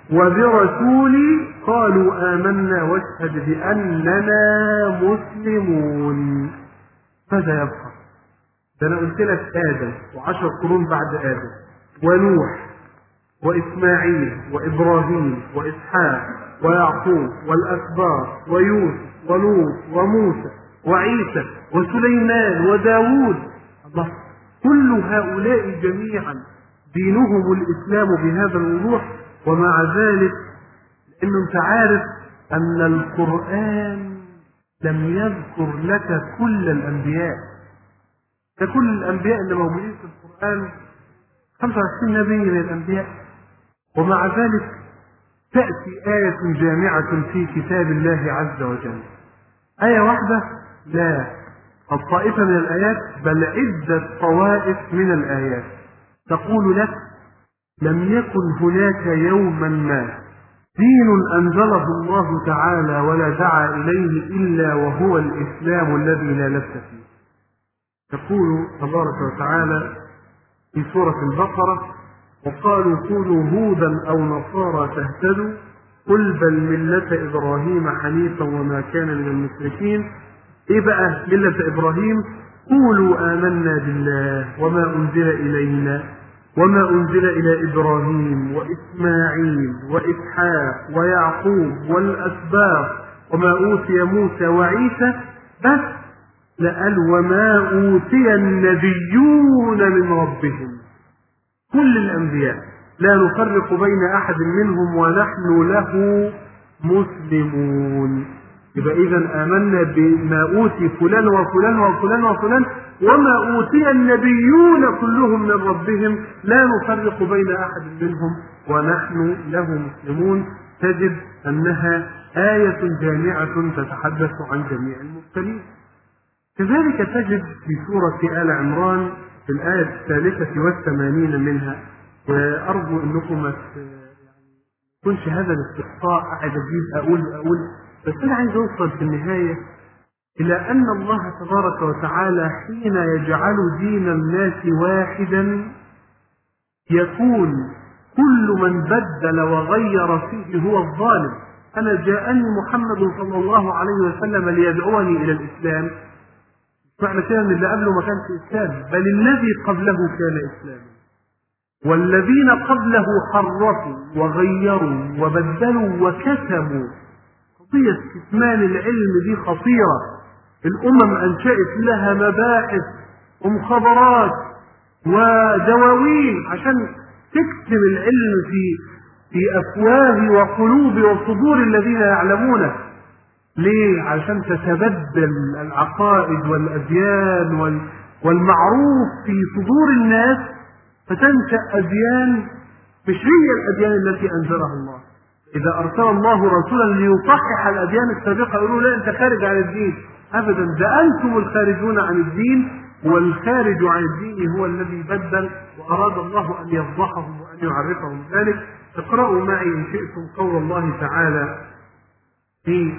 وبرسولي قالوا آمنا واشهد بأننا مسلمون. ماذا يبقى؟ ده أنا قلت لك آدم و10 قرون بعد آدم، ونوح وإسماعيل وإبراهيم وإسحاق ويعقوب والأسباط ويوسف ولوط وموسى وعيسى وسليمان وداود. الله، كل هؤلاء جميعا دينهم الإسلام بهذا الوضوح. ومع ذلك لأنه أنت عارف أن القرآن لم يذكر لك كل الأنبياء. ده كل الأنبياء اللي موجودين في القرآن 25 نبي من الأنبياء، ومع ذلك تأتي آية جامعة في كتاب الله عز وجل. آية واحدة؟ لا، الطائفة من الآيات، بل عدة طوائف من الآيات تقول لك لم يكن هناك يوما ما دين أنزله الله تعالى ولا دعا إليه إلا وهو الإسلام الذي لا لبس فيه. يقول تبارك وتعالى في سورة البقرة: وقالوا كونوا هودا أو نصارى تهتدوا قل بل ملة إبراهيم حنيفا وما كان من المشركين. إيه بقى ملة إبراهيم؟ قولوا آمنا بالله وما أنزل إلينا وما أنزل إلى إبراهيم وإسماعيل وإسحاق ويعقوب والأسباط وما أوتي موسى وعيسى. بس لقال وما أوتي النبيون من ربهم. كل الأنبياء لا نفرق بين أحد منهم ونحن له مسلمون. يبقى إذا آمنا بما أوتي فلان وفلان وفلان وفلان وما أوتي النبيون كلهم من ربهم لا نفرق بين أحد منهم ونحن له مسلمون. تجد أنها آية جامعة تتحدث عن جميع المرسلين. كذلك تجد في سورة آل عمران في الآية 83 منها، وأرجو أنكم ما يكونش هذا الاستقصاء أحد أجيب أقول بس أنا عايز أوصل في النهاية إلى أن الله تبارك وتعالى حين يجعل دين الناس واحدا يكون كل من بدل وغير فيه هو الظالم. أنا جاءني محمد صلى الله عليه وسلم ليدعوني إلى الإسلام، معنى كده ان اللي قبله ما كانش اسلام، بل الذي قبله كان اسلاما، والذين قبله حرفوا وغيروا وبدلوا وكتموا. قضية كتمان العلم دي خطيرة. الامم انشأت لها مباحث ومخابرات ودواوين عشان تكتم العلم في افواه وقلوب وصدور الذين يعلمونه. ليه؟ عشان تتبدل العقائد والأديان والمعروف في صدور الناس، فتنشأ أديان مش هي الأديان التي أنزلها الله. إذا أرسل الله رسولا ليصحح الأديان السابقة يقولوا لا أنت خارج عن الدين. أبدا، ده أنتم الخارجون عن الدين، والخارج عن الدين هو الذي بدل، وأراد الله أن يفضحهم وأن يعرفهم ذلك. اقرأوا معي إن شئتم قول الله تعالى في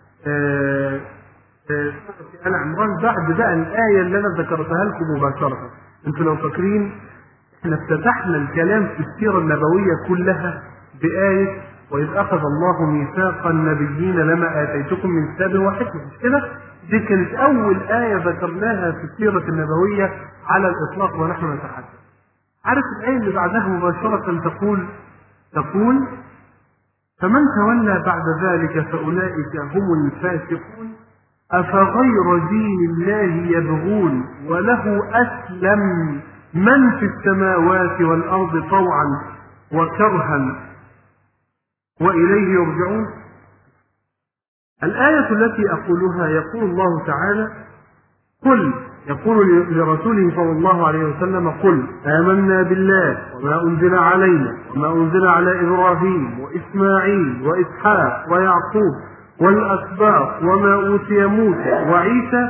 سورة آل عمران بعد بقى الآية اللي أنا ذكرتها لكم مباشرة. أنتم لو فاكرين احنا افتتحنا الكلام في السيرة النبوية كلها بآية وإذ أخذ الله ميثاق النبيين لما آتيتكم من كتاب وحكمة، مش كده؟ دي كانت أول آية ذكرناها في السيرة النبوية على الإطلاق ونحن نتحدث. عارف الآية اللي بعدها مباشرة تقول فمن تولى بعد ذلك فأولئك هم الفاسقون أفغير دين الله يبغون وله أسلم من في السماوات والأرض طوعا وكرها وإليه يرجعون. الآية التي أقولها يقول الله تعالى قل، يقول لرسوله صلى الله عليه وسلم قل آمنا بالله وما أنزل علينا وما أنزل على إبراهيم وإسماعيل وإسحاق ويعقوب والأسباط وما أوتي موسى وعيسى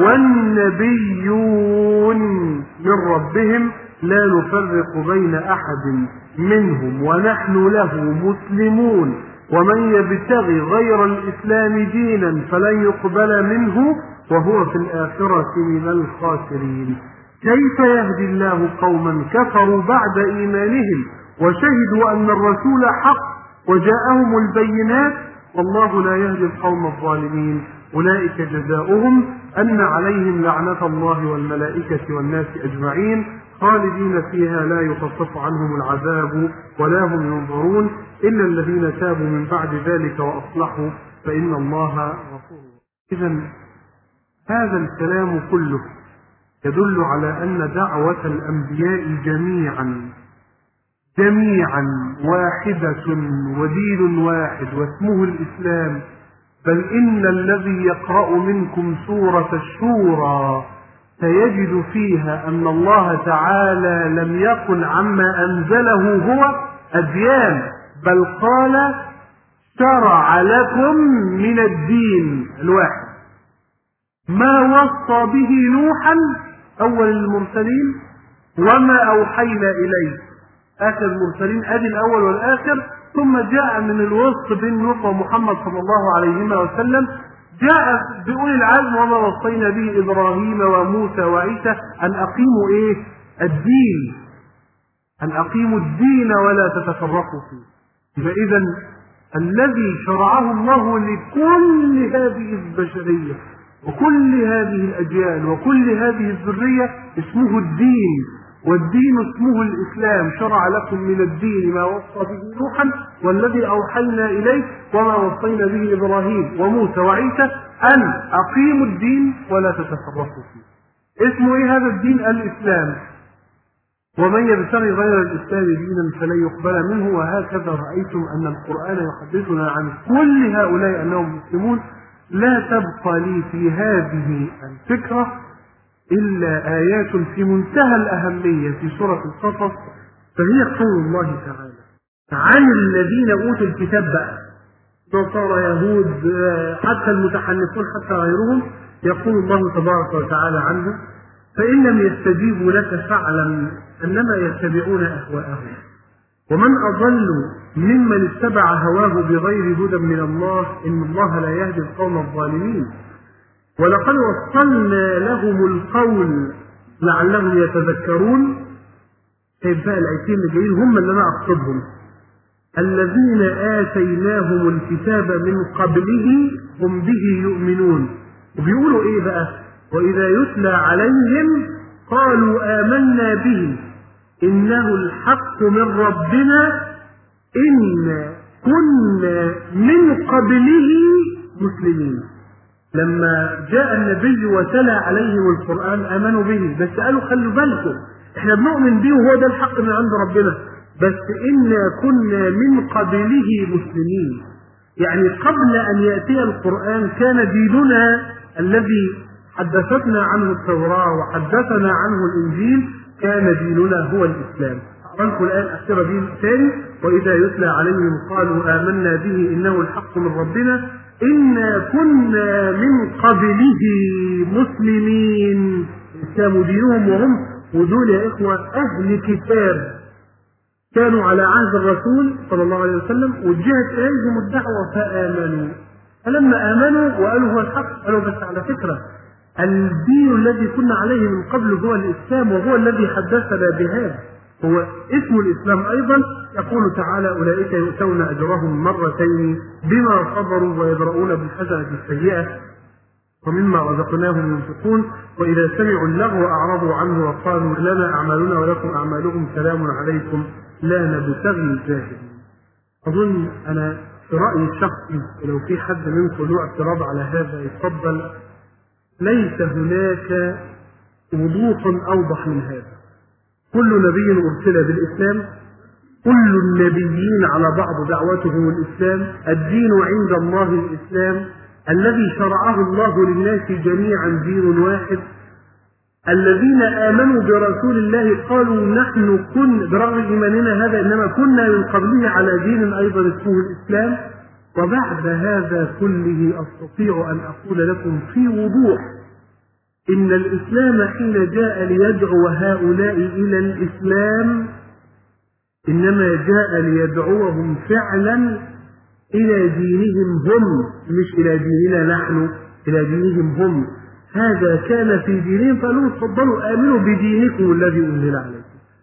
والنبيون من ربهم لا نفرق بين أحد منهم ونحن له مسلمون ومن يبتغي غير الإسلام دينا فلن يقبل منه وهو في الآخرة من الخاسرين. كيف يهدي الله قوما كفروا بعد إيمانهم وشهدوا أن الرسول حق وجاءهم البينات والله لا يهدي القوم الظالمين. أولئك جزاؤهم أن عليهم لعنة الله والملائكة والناس أجمعين خالدين فيها لا يخفف عنهم العذاب ولا هم ينظرون إلا الذين تابوا من بعد ذلك وأصلحوا فإن الله غفور. إذن هذا الكلام كله يدل على أن دعوة الأنبياء جميعا واحدة ودين واحد واسمه الإسلام. بل إن الذي يقرأ منكم سورة الشورى سيجد فيها أن الله تعالى لم يقل عما أنزله هو أديان، بل قال شرع لكم من الدين الواحد ما وصى به نوحا أول المرسلين وما أوحينا إليه آخر المرسلين، أدي الأول والآخر. ثم جاء من الوسط بين نوح ومحمد صلى الله عليه وسلم جاء بأولي العزم وما وصينا به إبراهيم وموسى وعيسى أن أقيموا الدين، أن أقيموا الدين ولا تتفرقوا فيه. فإذا الذي شرعه الله لكل هذه البشرية وكل هذه الأجيال وكل هذه الذرية اسمه الدين، والدين اسمه الإسلام. شرع لكم من الدين ما وصى به نوحا والذي أوحينا إليه وما وصينا به إبراهيم وموسى وعيسى أن أقيموا الدين ولا تتفرقوا فيه. اسمه هذا الدين؟ الإسلام. ومن يبتغي غير الإسلام دينا فلن يقبل منه. وهكذا رأيتم أن القرآن يحدثنا عن كل هؤلاء أنهم مسلمون. لا تبقى لي في هذه الفكرة إلا آيات في منتهى الأهمية في سورة القصص، فهي قول الله تعالى عن الذين أوتوا الكتاب بقى، نصارى يهود حتى المتحنفون حتى غيرهم، يقول الله تبارك وتعالى عنه فإن لم يستجيبوا لك فاعلم أنما يتبعون أهواءهم ومن أضل ممن اتبع هواه بغير هدى من الله إن الله لا يهدي القوم الظالمين ولقد وصلنا لهم القول لعلهم يتذكرون. كيف بقى الآيتين اللي جايين هم اللي أنا أقصدهم؟ الذين آتيناهم الكتاب من قبله هم به يؤمنون. وبيقولوا إيه بقى؟ وإذا يتلى عليهم قالوا آمنا به إنه الحق من ربنا إن كنا من قبله مسلمين. لما جاء النبي وتلا عليهم القرآن آمنوا به، بس قالوا خلوا بالكم احنا بنؤمن به وهو ده الحق من عند ربنا، بس إنا كنا من قبله مسلمين. يعني قبل أن يأتي القرآن كان ديننا الذي حدثتنا عنه التوراة وحدثنا عنه الإنجيل كان ديننا هو الإسلام. أقرأ الآن أكثر دين ثاني وإذا يتلى عليهم قالوا آمنا به إنه الحق من ربنا إنا كنا من قبله مسلمين. الإسلام دينهم وهم ودول يا إخوة أهل كتاب كانوا على عهد الرسول صلى الله عليه وسلم وجهت إليهم الدعوة فآمنوا. فلما آمنوا وقالوا هو الحق قالوا بس على فكرة الدين الذي كنا عليه من قبل هو الإسلام وهو الذي حدثنا بهذا هو اسم الإسلام أيضا. يقول تعالى أولئك يؤتون أجرهم مرتين بما صبروا ويدرؤون بالحسنة السيئة ومما رزقناهم ينفقون وإذا سمعوا اللغو أعرضوا عنه وقالوا لنا أعمالنا ولكم أعمالكم سلام عليكم لا نبتغي الجاهلين. أظن أنا في رأيي الشخصي ولو في حد منكم له اعتراض على هذا يتفضل. ليس هناك وضوح أوضح من هذا. كل نبي أرسل بالإسلام، كل النبيين على بعض دعوتهم الإسلام، الدين عند الله الإسلام الذي شرعه الله للناس جميعا دين واحد. الذين آمنوا برسول الله قالوا نحن برغم إيماننا هذا إنما كنا من قبله على دين أيضا اسمه الإسلام. وبعد هذا كله أستطيع أن أقول لكم في وضوح إن الإسلام حين جاء ليدعو هؤلاء إلى الإسلام إنما جاء ليدعوهم فعلا إلى دينهم هم، مش إلى ديننا نحن، إلى دينهم هم. هذا كان في دينهم فقالوا تفضلوا آمنوا بدينكم الذي أنزل عليكم.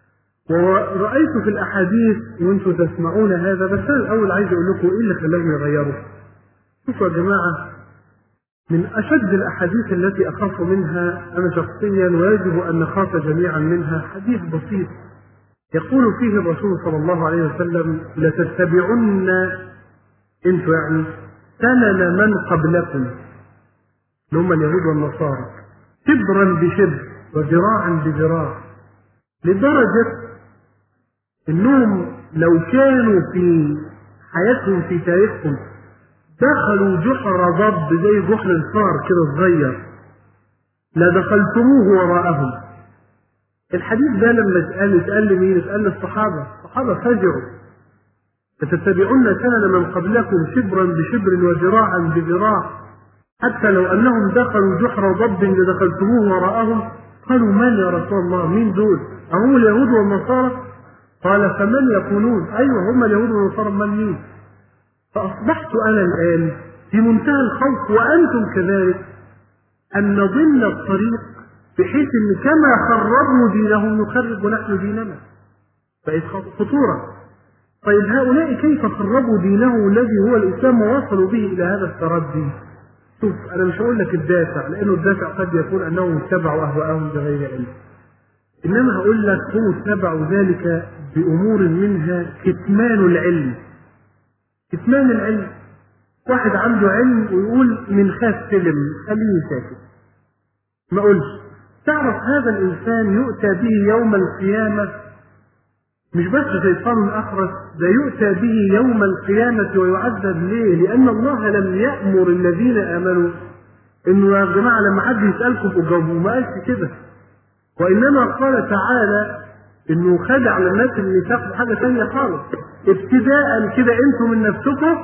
ورأيت في الأحاديث وأنتم تسمعون هذا، بس أنا الأول عايز أقول لكم إيه اللي خلاهم يغيروا. شوفوا يا جماعة، من أشد الأحاديث التي أخاف منها أنا شخصيا ويجب أن نخاف جميعا منها حديث بسيط يقول فيه الرسول صلى الله عليه وسلم: لتتبعن انتوا يعني سنن من قبلكم، اللي هم اليهود والنصارى، شبرا بشبر وذراعا بذراع، لدرجة انهم لو كانوا في حياتهم في تاريخهم دخلوا جحر ضب زي جحر الفار كده صغير لدخلتموه وراءهم. الحديث ده لما اتقال لمين؟ اتقال للصحابة. الصحابة فجروا: فتتبعون سنن من قبلكم شبرا بشبر وذراعا بذراع حتى لو انهم دخلوا جحر ضب لدخلتموه وراءهم. قالوا: من يا رسول الله؟ مين دول؟ أهم اليهود والنصارى؟ قال: فمن يكونون؟ ايوه هم اليهود والنصارى، من مين؟ فاصبحت انا الان في منتهى الخوف وانتم كذلك ان نضل الطريق، بحيث ان كما خربوا دينهم نخرب نحن ديننا. فإذ خطورة. طيب هؤلاء كيف خربوا دينه الذي هو الاسلام ووصلوا به الى هذا التردي؟ شوف، انا مش هقول لك الدافع، لانه الدافع قد يكون انهم اتبعوا اهواءهم بغير علم، انما هقول لك هم اتبعوا ذلك بامور منها كتمان العلم. كتمان العلم، واحد عنده علم ويقول من خاف سلم خليه ساكت ما قلش. تعرف هذا الانسان يؤتى به يوم القيامة، مش بس شيطان اخرس، ده يؤتى به يوم القيامة ويعذب. ليه؟ لان الله لم يأمر الذين امنوا انه يا جماعة لما حد يسألكم اجاوبوا، ما قالش كده، وانما قال تعالى انه خدع للناس الميثاق بحاجة ثانية خالص. ابتداء كده انتم من نفسكم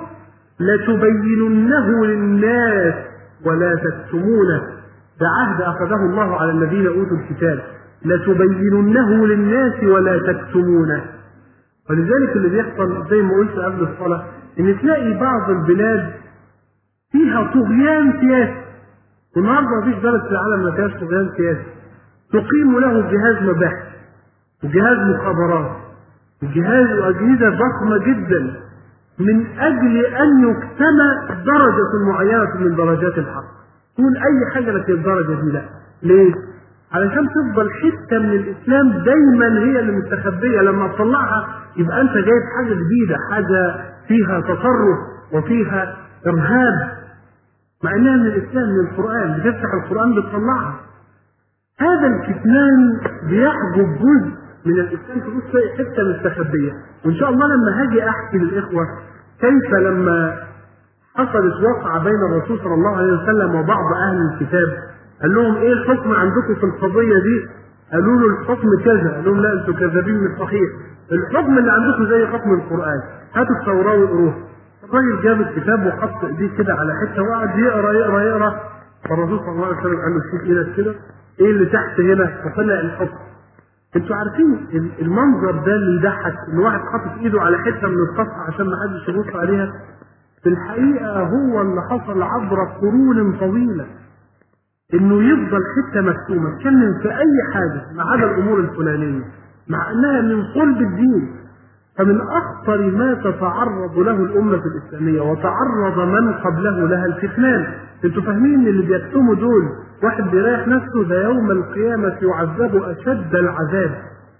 لتبيننه للناس ولا تكتمونه، ده عهد اخذه الله على الذين اوتوا الكتاب، لتبيننه للناس ولا تكتمونه. ولذلك اللي بيحصل زي ما قلت قبل الصلاة ان تلاقي بعض البلاد فيها طغيان سياسي، والنهارده مفيش بلد في العالم ما فيهاش طغيان سياسي، تقيم له جهاز مباحث وجهاز مخابرات وجهاز واجهزه ضخمه جدا من اجل ان يكتم درجه معينه من درجات الحق. تقول اي حاجه لكن الدرجه دي لا. ليه؟ علشان تفضل حته من الاسلام دايما هي اللي مستخبيه، لما تطلعها يبقى انت جايب حاجه جديده، حاجه فيها تصرف وفيها ارهاب، مع انها من الاسلام من القران، بتفتح القران بتطلعها. هذا الكتمان بيحجب جزء من الاسلام، تبص تلاقي حته مستخبيه. وان شاء الله لما هاجي احكي للاخوه كيف لما حصلت وقعه بين الرسول صلى الله عليه وسلم وبعض اهل الكتاب، قال لهم ايه الحكم عندكم في القضيه دي؟ قالوا له الحكم كذا، قال لهم لا انتم كذابين مش صحيح، الحكم اللي عندكم زي حكم القران، هاتوا التوراه واقروها. الراجل جاب الكتاب وحط ايديه كده على حته وقعد يقرا يقرا يقرا، فالرسول صلى الله عليه وسلم قال له شوف ايدك كده، ايه اللي تحت هنا؟ فطلع الحكم. انتوا عارفين المنظر ده اللي يضحك، ان واحد حاطط ايده على حته من الصفحه عشان ما حدش يبص عليها، في الحقيقه هو اللي حصل عبر قرون طويله، انه يفضل حته مكتومه تتكلم في اي حاجه ما عدا الامور الفلانيه، مع انها من صلب الدين. فمن اخطر ما تتعرض له الامه الاسلاميه وتعرض من قبله لها الكتمان. انتوا فاهمين ان اللي بيكتموا دول واحد بيريح نفسه، ده يوم القيامه يعذب اشد العذاب،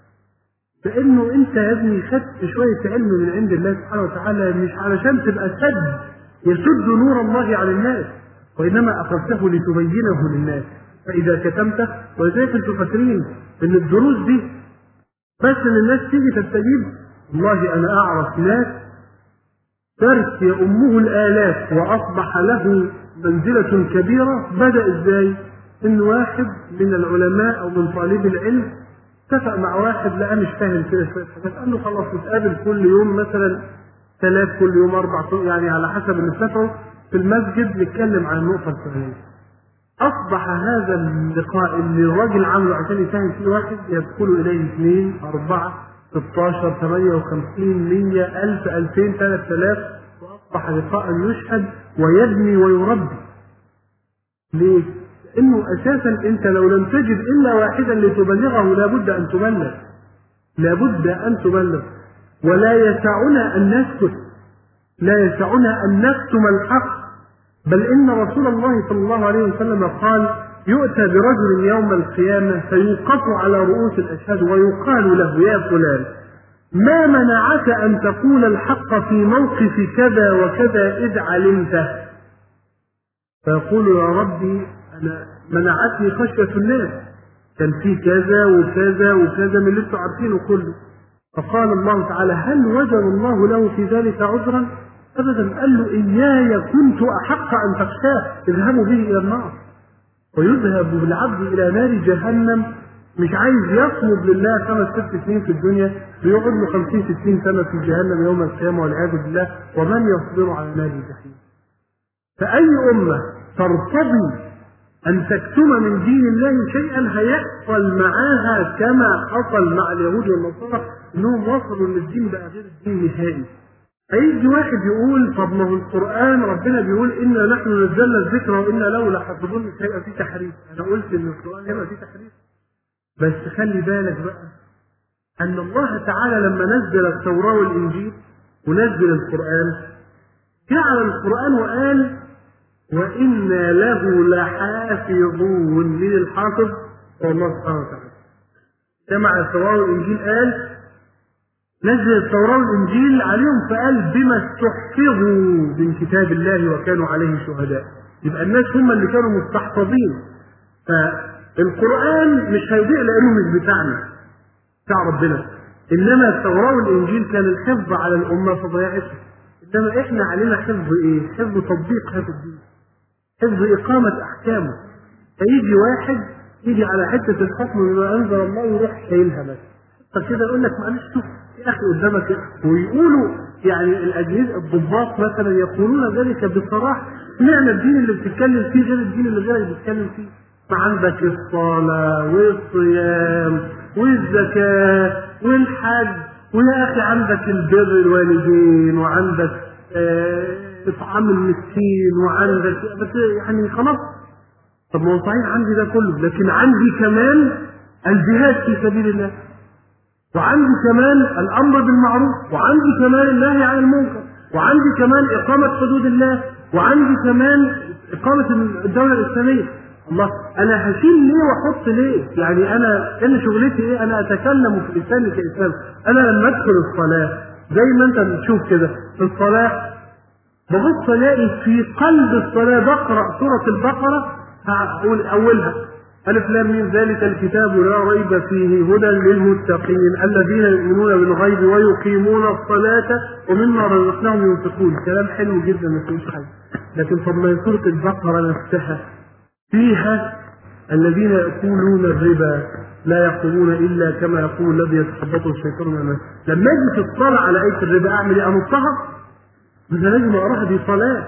لانه انت يا ابني خدت شويه علم من عند الله سبحانه وتعالى مش علشان تبقى سد يسد نور الله على الناس، وانما اخذته لتبينه للناس. فاذا كتمته، ولذلك انتوا فاكرين ان الدروس دي بس ان الناس تيجي تستجيب. والله انا اعرف ناس درس يأمه الالاف واصبح له منزلة كبيرة. بدأ ازاي؟ ان واحد من العلماء او من طالب العلم اتفق مع واحد لقى مش فاهم كده شوية حاجات، قال له خلاص نتقابل كل يوم مثلا 3 كل يوم 4 يعني على حسب اللي اتفقوا في المسجد نتكلم عن النقطة الفلانية. اصبح هذا اللقاء اللي الراجل عامله عشان يفهم فيه واحد يدخل اليه 2 4 16 58 100 1000 2000 3000، واصبح لقاء يشهد ويبني ويربي. ليه؟ لانه اساسا انت لو لم تجد الا واحدا لتبلغه لابد ان تبلغ. لابد أن تبلغ، ولا يسعنا أن نسكت، لا يسعنا أن نكتم الحق، بل إن رسول الله صلى الله عليه وسلم قال: يؤتى برجل يوم القيامة فيوقف على رؤوس الأشهاد ويقال له: يا فلان، ما منعك أن تقول الحق في موقف كذا وكذا إذ علمته؟ فيقول: يا ربي أنا منعتني خشية الناس، كان في كذا وكذا وكذا من اللي انتم عارفينه كله. فقال الله تعالى: هل وجد الله له في ذلك عذرا؟ أبدا. قال له: إياي كنت أحق أن تخشاه، اذهبوا به إلى النار. ويذهب بالعبد إلى نار جهنم، مش عايز يصمد لله 5-6 سنين في الدنيا، بيقعد له 50-60 سنة في جهنم يوم القيامة والعياذ بالله، ومن يصبر على نار الجحيم. فأي أمة ترتضي أن تكتم من دين الله شيئا هيحصل معاها كما حصل مع اليهود والنصارى، إنهم وصلوا إن الدين بقى غير الدين نهائي. هيجي واحد يقول: طب ما هو القرآن ربنا بيقول إنا نحن نزلنا الذكر وإنا له لحافظون، مش هيبقى فيه تحريف. أنا قلت إن القرآن هيبقى فيه تحريف، بس خلي بالك بقى أن الله تعالى لما نزل التوراة والإنجيل ونزل القرآن، جعل القرآن وقال: وإنا له لحافظون. من الحافظ هو الله سبحانه وتعالى. جمع التوراة والإنجيل، قال نزل التوراة والإنجيل عليهم، فقال: بما استحفظوا من كتاب الله وكانوا عليه شهداء. يبقى الناس هم اللي كانوا مستحفظين. فالقرآن مش هيضيع لأنه مش بتاعنا، بتاع ربنا، إنما التوراة والإنجيل كان الحفظ على الأمة فضيعتها. إنما إحنا علينا حفظ إيه؟ حفظ تطبيق هذا الدين، حفظ إقامة أحكامه. فيجي واحد يجي على حتة الحكم بما أنزل الله يروح شايلها بس. فكده يقول لك: معلش شوف يا أخي قدامك، ويقولوا يعني الأجهزة الضباط مثلا يقولون ذلك بصراحة: معنى الدين اللي بتتكلم فيه غير الدين اللي غيرك بيتكلم فيه. فعندك الصلاة والصيام والزكاة والحج، ويا أخي عندك البر الوالدين، وعندك إطعام المسكين، وعندك بس يعني خلاص. طب ما هو صحيح عندي ده كله، لكن عندي كمان الجهاد في سبيل الله، وعندي كمان الأمر بالمعروف، وعندي كمان النهي عن المنكر، وعندي كمان إقامة حدود الله، وعندي كمان إقامة الدولة الإسلامية. الله، أنا هشيل ليه وأحط ليه؟ يعني أنا شغلتي إيه؟ أنا أتكلم في الإسلام كإسلام. أنا لما أدخل الصلاة زي ما أنت بتشوف كده في الصلاة، ببص ألاقي في قلب الصلاة بقرأ سورة البقرة، هقول أولها: ألف لام ميم ذلك الكتاب لا ريب فيه هدى للمتقين الذين يؤمنون بالغيب ويقيمون الصلاة ومما رزقناهم ينفقون. كلام حلو جدا ما فيهوش حاجة. لكن طب ما سورة البقرة نفسها فيها: الذين يأكلون الربا لا يقومون إلا كما يقول الذي يتخبطه الشيطان من المس. لما أجي في الصلاة على آية الربا أعمل إيه؟ أنطها؟ بس لازم أقراها دي صلاة.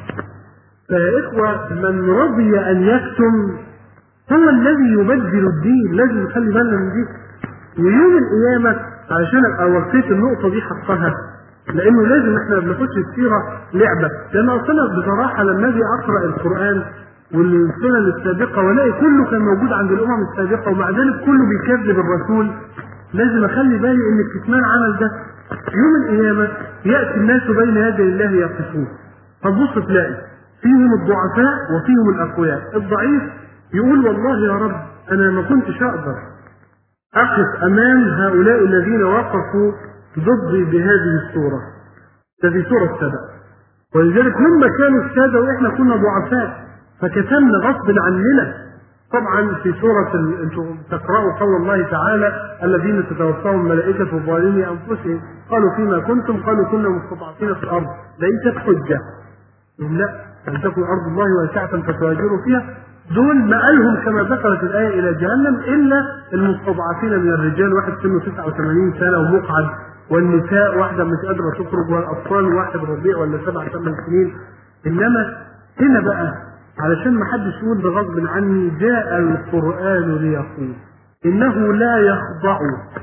فيا إخوة، من رضي أن يكتم هو الذي يبدل الدين. لازم نخلي بالنا من دي. ويوم القيامة علشان أبقى وقيت النقطة دي حقها، لأنه لازم إحنا ما بناخدش السيرة لعبة. لأن أصلا بصراحة لما أجي أقرأ القرآن والسنن السابقة والاقي كله كان موجود عند الأمم السابقة ومع ذلك كله بيكذب الرسول، لازم أخلي بالي إن الكتمان عمل ده. يوم القيامة يأتي الناس بين يدي الله يقفون، فتبص تلاقي فيهم الضعفاء وفيهم الأقوياء. الضعيف يقول: والله يا رب أنا ما كنتش أقدر أقف أمام هؤلاء الذين وقفوا ضدي بهذه الصورة. ده في سورة السبع. ولذلك هم كانوا السادة وإحنا كنا ضعفاء فكتمنا غصب عننا. طبعا في سورة انتم تقرأوا قول الله تعالى: الذين تتوفاهم الملائكة ظالمي أنفسهم قالوا فيما كنتم قالوا كنا مستضعفين في الأرض. ليست حجة، لا، أن تكون أرض الله واسعة فتهاجروا فيها. دول مآلهم كما ذكرت الآية إلى جهنم، إلا المستضعفين من الرجال، واحد سنه 89 سنة ومقعد، والنساء واحدة مش قادرة تخرج، والأطفال واحد رضيع ولا 7-8 سنين. إنما هنا بقى علشان ما حدش يقول بغصب عني جاء القرآن ليقول إنه لا يخضع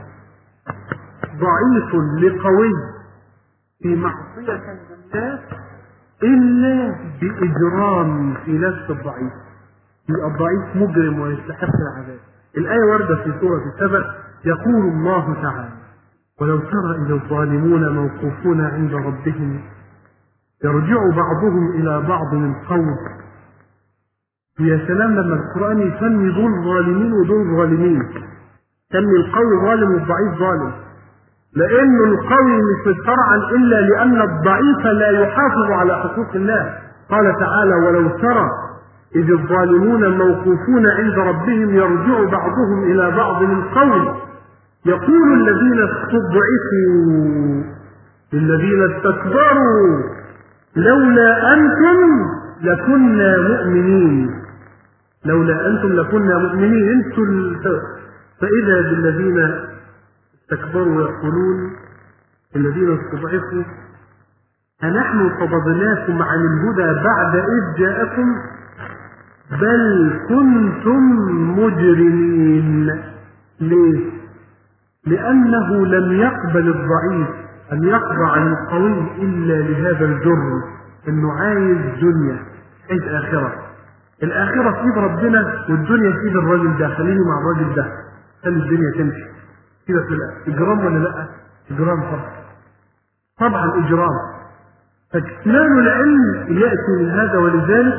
ضعيف لقوي في معصية الناس إلا بإجرام في نفس الضعيف. يبقى الضعيف مجرم ويستحق العذاب. الآية واردة في سورة السبع: يقول الله تعالى: ولو ترى إذا الظالمون موقوفون عند ربهم يرجع بعضهم إلى بعض القول. يا سلام لما القرآن يسمي دول ظالمين ودول ظالمين، سمي القوي ظالم والضعيف ظالم، لأن القوي مش شرعا إلا لأن الضعيف لا يحافظ على حقوق الله. قال تعالى: ولو ترى إذ الظالمون موقوفون عند ربهم يرجع بعضهم إلى بعض القول يقول الذين استضعفوا للذين استكبروا لولا أنتم لكنا مؤمنين. لولا أنتم لكنا مؤمنين. فإذا بالذين استكبروا يقولون الذين استضعفوا أنحن صددناكم عن الهدى بعد إذ جاءكم بل كنتم مجرمين. ليه؟ لأنه لم يقبل الضعيف أن يخضع للقوي إلا لهذا الجرم، إنه عايز دنيا، عايز آخرة. الآخرة في إيد ربنا والدنيا في إيد الراجل ده، خليني مع الراجل ده، خلي الدنيا تمشي كده. إجرام ولا لأ؟ إجرام طبعا إجرام. فاكتمال العلم يأتي من هذا. ولذلك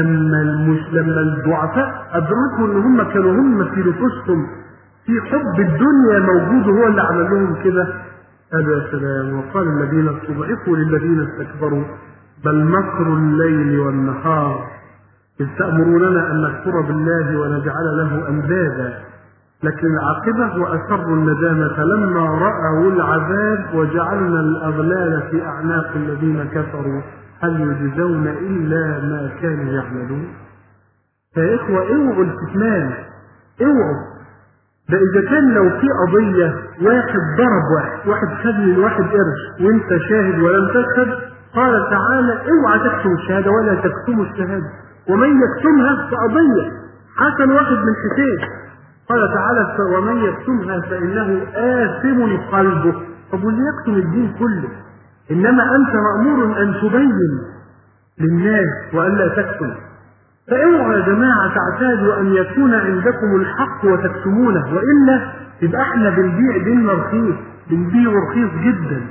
لما الضعفاء أدركوا إن هم كانوا هم في نفوسهم في حب الدنيا موجود، هو اللي عمل لهم كده، قالوا يا سلام. وقال الذين استضعفوا للذين استكبروا بل مكر الليل والنهار إذ تأمروننا أن نكفر بالله ونجعل له أندادا لكن العاقبة وأسروا الندامة لما رأوا العذاب وجعلنا الأغلال في أعناق الذين كفروا هل يجزون إلا ما كانوا يعملون. فيا إخوة اوعوا الكتمان، اوعوا. ده إذا كان لو في قضية واحد ضرب واحد خد من واحد قرش وانت شاهد ولم تشهد، قال تعالى اوعى تكتم الشهادة ولا تكتموا الشهادة ومن يكتمها فقضية حسن واحد من حسين. قال تعالى ومن يكتمها فإنه آثم قلبه. طب واللي يكتم الدين كله؟ إنما أنت مأمور أن تبين للناس وألا تكتم. فاوعوا يا جماعة تعتادوا أن يكون عندكم الحق وتكتمونه، وإلا يبقى احنا بنبيع ديننا رخيص، بنبيعه رخيص جدا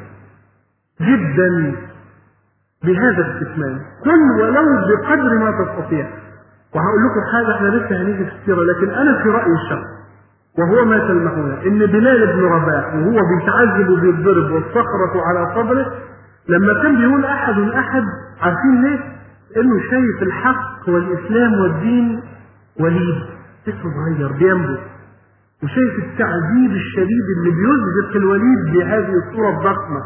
جدا بهذا الكتمان. كل ولو بقدر ما تستطيع. وهقول لكم حاجة، احنا لسه هنيجي في السيرة، لكن أنا في رأيي الشخص وهو ما تلمحون إن بلال بن رباح وهو بيتعذب وبيتضرب والصخرة على صدره لما كان بيقول أحد عارفين ليه؟ إنه شايف الحق والإسلام والدين وليد طفل صغير بينبت، وشايف التعذيب الشديد اللي بيزهق الوليد بهذه الصورة الضخمة،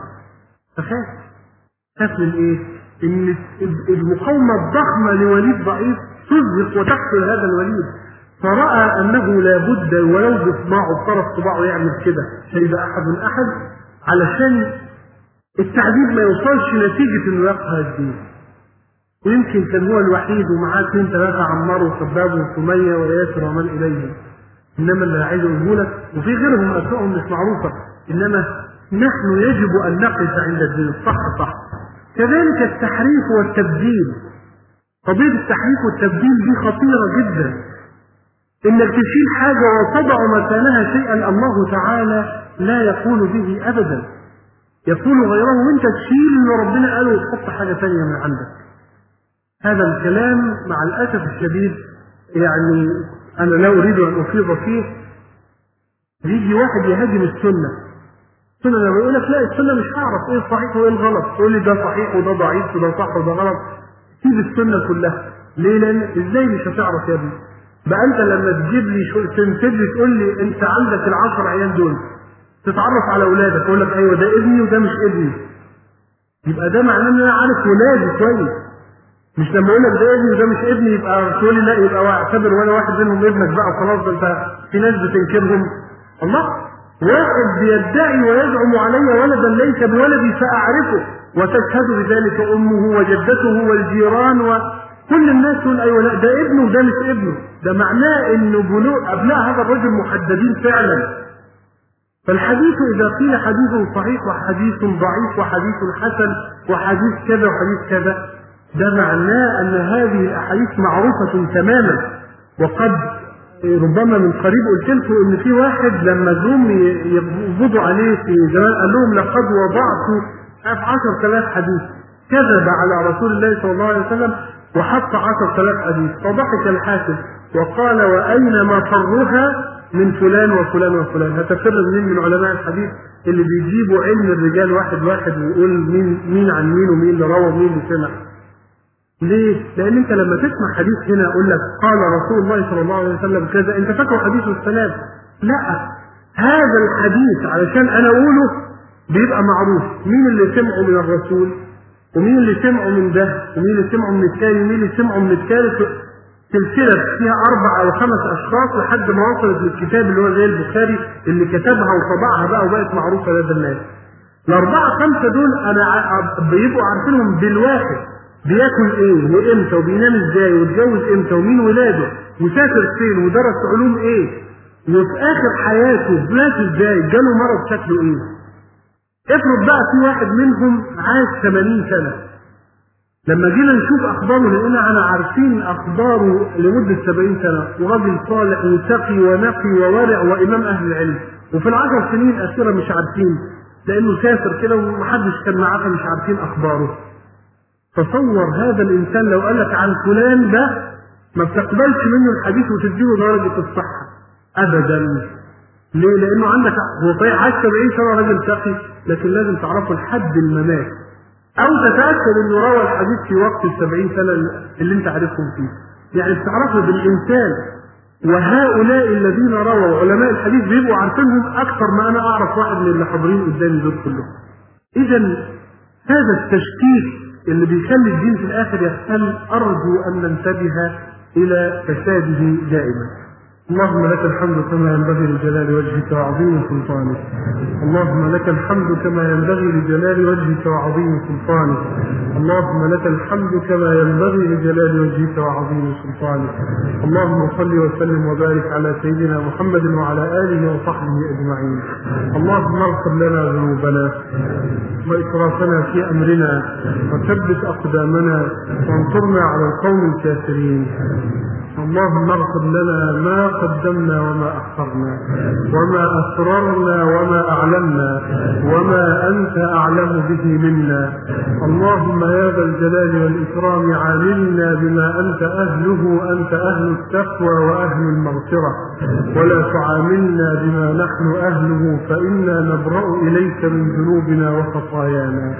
فخاف من إيه؟ إن المقاومة الضخمة لوليد ضعيف تزهق وتقتل هذا الوليد، فرأى أنه لابد ولو بصباعه بطرف صباعه يعمل كده شايف أحد علشان التعذيب ما يوصلش نتيجة إنه يقهر الدين. ويمكن كان هو الوحيد ومعاه 2-3 عمار وخباب وسمية وياسر ومن إليهم. إنما اللي عايز أقوله لك وفي غيرهم أسمائهم مش معروفة، إنما نحن يجب أن نقف عند الدين الصح. كذلك التحريف والتبديل. قضية التحريف والتبديل دي خطيرة جدا. إنك تشيل حاجة وتضع مكانها شيئا الله تعالى لا يقول به أبدا، يقول غيره، وانت تشيل اللي ربنا قاله وتحط حاجة ثانية من عندك. هذا الكلام مع الأسف الشديد يعني أنا لا أريد أن أفيض فيه. يجي واحد يهاجم السنة لما يقول لك لا السنة مش هعرف إيه الصحيح وإيه الغلط، تقول لي ده صحيح وده ضعيف وده صح وده غلط، سيب السنة كلها. ليه؟ لأن إزاي مش هتعرف يا ابني؟ بقى أنت لما تجيب لي تنتج لي تقول لي أنت عندك ال10 عيال دول، تتعرف على أولادك أقول لك أيوه ده ابني وده مش ابني، يبقى ده معناه إن أنا عارف ولادي كويس. مش لما اقول لك ده ابني وده مش ابني يبقى تقول لي لا يبقى اعتبر ولا واحد منهم ابنك بقى خلاص. ده انت في ناس بتنكرهم. الله، واحد بيدعي ويزعم علي ولدا ليس بولدي فاعرفه وتشهد بذلك امه وجدته والجيران وكل الناس تقول ايوه لا ده ابنه وده مش ابنه. ده معناه انه ابناء هذا الرجل محددين فعلا. فالحديث اذا قيل حديث صحيح وحديث ضعيف وحديث حسن وحديث كذا وحديث كذا، ده معناه أن هذه الأحاديث معروفة تماما وقد ربما من قريب قلت لكم ان في واحد لما جم يقبضوا عليه في زمان قال لهم لقد وضعت 10,000 حديث، كذب على رسول الله صلى الله عليه وسلم وحط 10,000 حديث. فضحك الحاكم وقال واين مفرها من فلان وفلان وفلان. هتفر من علماء الحديث اللي بيجيبوا علم الرجال واحد واحد ويقول مين عن مين ومين اللي روى ومين اللي سمع. ليه؟ لأن أنت لما تسمع حديث هنا يقول لك قال رسول الله صلى الله عليه وسلم كذا، أنت فاكره حديث السلام. لا، هذا الحديث علشان أنا أقوله بيبقى معروف مين اللي سمعه من الرسول ومين اللي سمعه من ده ومين اللي سمعه من الثاني ومين اللي سمعه من الثالث. سلسلة فيها 4 أو 5 أشخاص لحد ما وصلت للكتاب اللي هو زي البخاري اللي كتبها وطبعها بقى وبقت معروفة لدى الناس. ال4 5 دول أنا بيبقوا عارفينهم بالواحد، بياكل ايه وامتى وبينام ازاي واتجوز امتى ومين ولاده وسافر فين ودرس علوم ايه وفي اخر حياته مات ازاي، جاله مرض شكله ايه. افرض بقى في واحد منهم عاش 80 سنة، لما جينا نشوف اخباره لقينا عارفين اخباره لمدة 70 سنة وراجل صالح وتقي ونقي وورع وامام اهل العلم، وفي ال10 سنين الاخيرة مش عارفين لانه سافر كده ومحدش كان معاه فمش عارفين اخباره. تصور هذا الانسان لو قال لك عن فلان ده ما بتقبلش منه الحديث وتديله درجة الصحة ابدا. ليه؟ لانه عندك هو صحيح عاش 70 سنة راجل تقي، لكن لازم تعرفه لحد الممات او تتأكد انه روى الحديث في وقت ال70 سنة اللي انت عارفهم فيه. يعني بتعرفه بالانسان. وهؤلاء الذين رووا علماء الحديث بيبقوا عارفينهم اكثر ما انا اعرف واحد من اللي حاضرين قدامي دول كلهم. اذا هذا التشكيك اللي بيخلي الدين في الاخر يختل ارجو ان ننتبه الى فساده دائما. اللهم لك الحمد كما ينبغي لجلال وجهك وعظيم سلطانك. اللهم لك الحمد كما ينبغي لجلال وجهك وعظيم سلطانك. اللهم لك الحمد كما ينبغي لجلال وجهك وعظيم سلطانك. اللهم صل وسلم وبارك على سيدنا محمد وعلى آله وصحبه أجمعين. اللهم اغفر لنا ذنوبنا وإسرافنا في أمرنا وثبت أقدامنا وانصرنا على القوم الكافرين. اللهم اغفر لنا ما قدمنا وما أخرنا وما أسررنا وما أعلنا وما أنت أعلم به منا. اللهم يا ذا الجلال والإكرام عاملنا بما أنت أهله، أنت أهل التقوى وأهل المغفرة، ولا تعاملنا بما نحن أهله فإنا نبرأ إليك من ذنوبنا وخطايانا.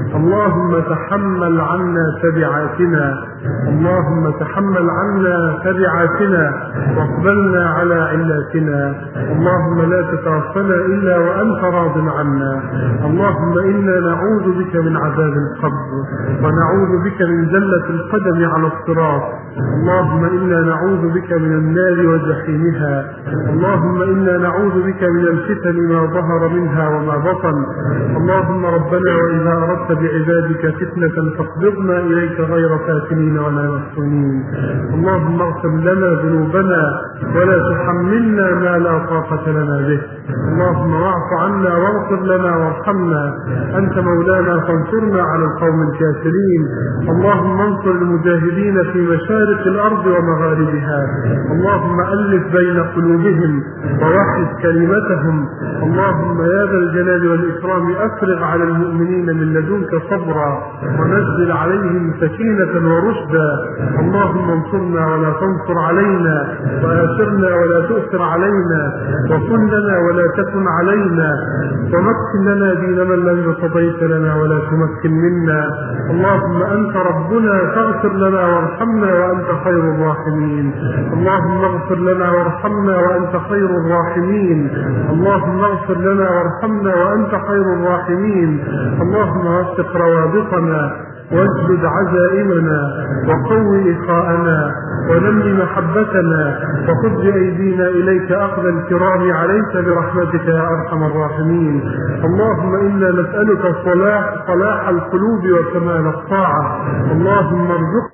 اللهم تحمل عنا تبعاتنا، اللهم تحمل عنا تبعاتنا واقبلنا على علاتنا. اللهم لا تتوفنا إلا وأنت راض عنا. اللهم إنا نعوذ بك من عذاب القبر ونعوذ بك من زلة القدم على الصراط. اللهم إنا نعوذ بك من النار وجحيمها. اللهم إنا نعوذ بك من الفتن ما ظهر منها وما بطن. اللهم ربنا وإذا أردت بعبادك فتنة فاقبضنا إليك غير فاتنين ولا مفتونين. اللهم اغفر لنا ذنوبنا ولا تحملنا ما لا طاقة لنا به. اللهم واعف عنا واغفر لنا وارحمنا، أنت مولانا فانصرنا على القوم الكافرين. اللهم انصر المجاهدين في مشارق الأرض ومغاربها. اللهم ألف بين قلوبهم ووحد كلمتهم. اللهم يا ذا الجلال والإكرام أفرغ على المؤمنين من لدنك صبرا ونزل عليهم سكينة ورشدا. اللهم انصرنا ولا تنصر علينا، وآثرنا ولا تؤثر علينا، وكن لنا ولا تكن علينا، ومكن لنا دين من لم يرتضيت لنا ولا تمكن منا. اللهم أنت ربنا فاغفر لنا وارحمنا وأنت خير الراحمين. اللهم اغفر لنا وارحمنا وأنت خير الراحمين. اللهم اغفر لنا وارحمنا وأنت خير الراحمين. اللهم وفق روابطنا واجلد عزائمنا وقوي إخاءنا ونمي محبتنا وخذ بأيدينا إليك أخذ الكرام عليك برحمتك يا أرحم الراحمين. اللهم إنا نسألك صلاح القلوب وكمال الطاعة. اللهم ارزقنا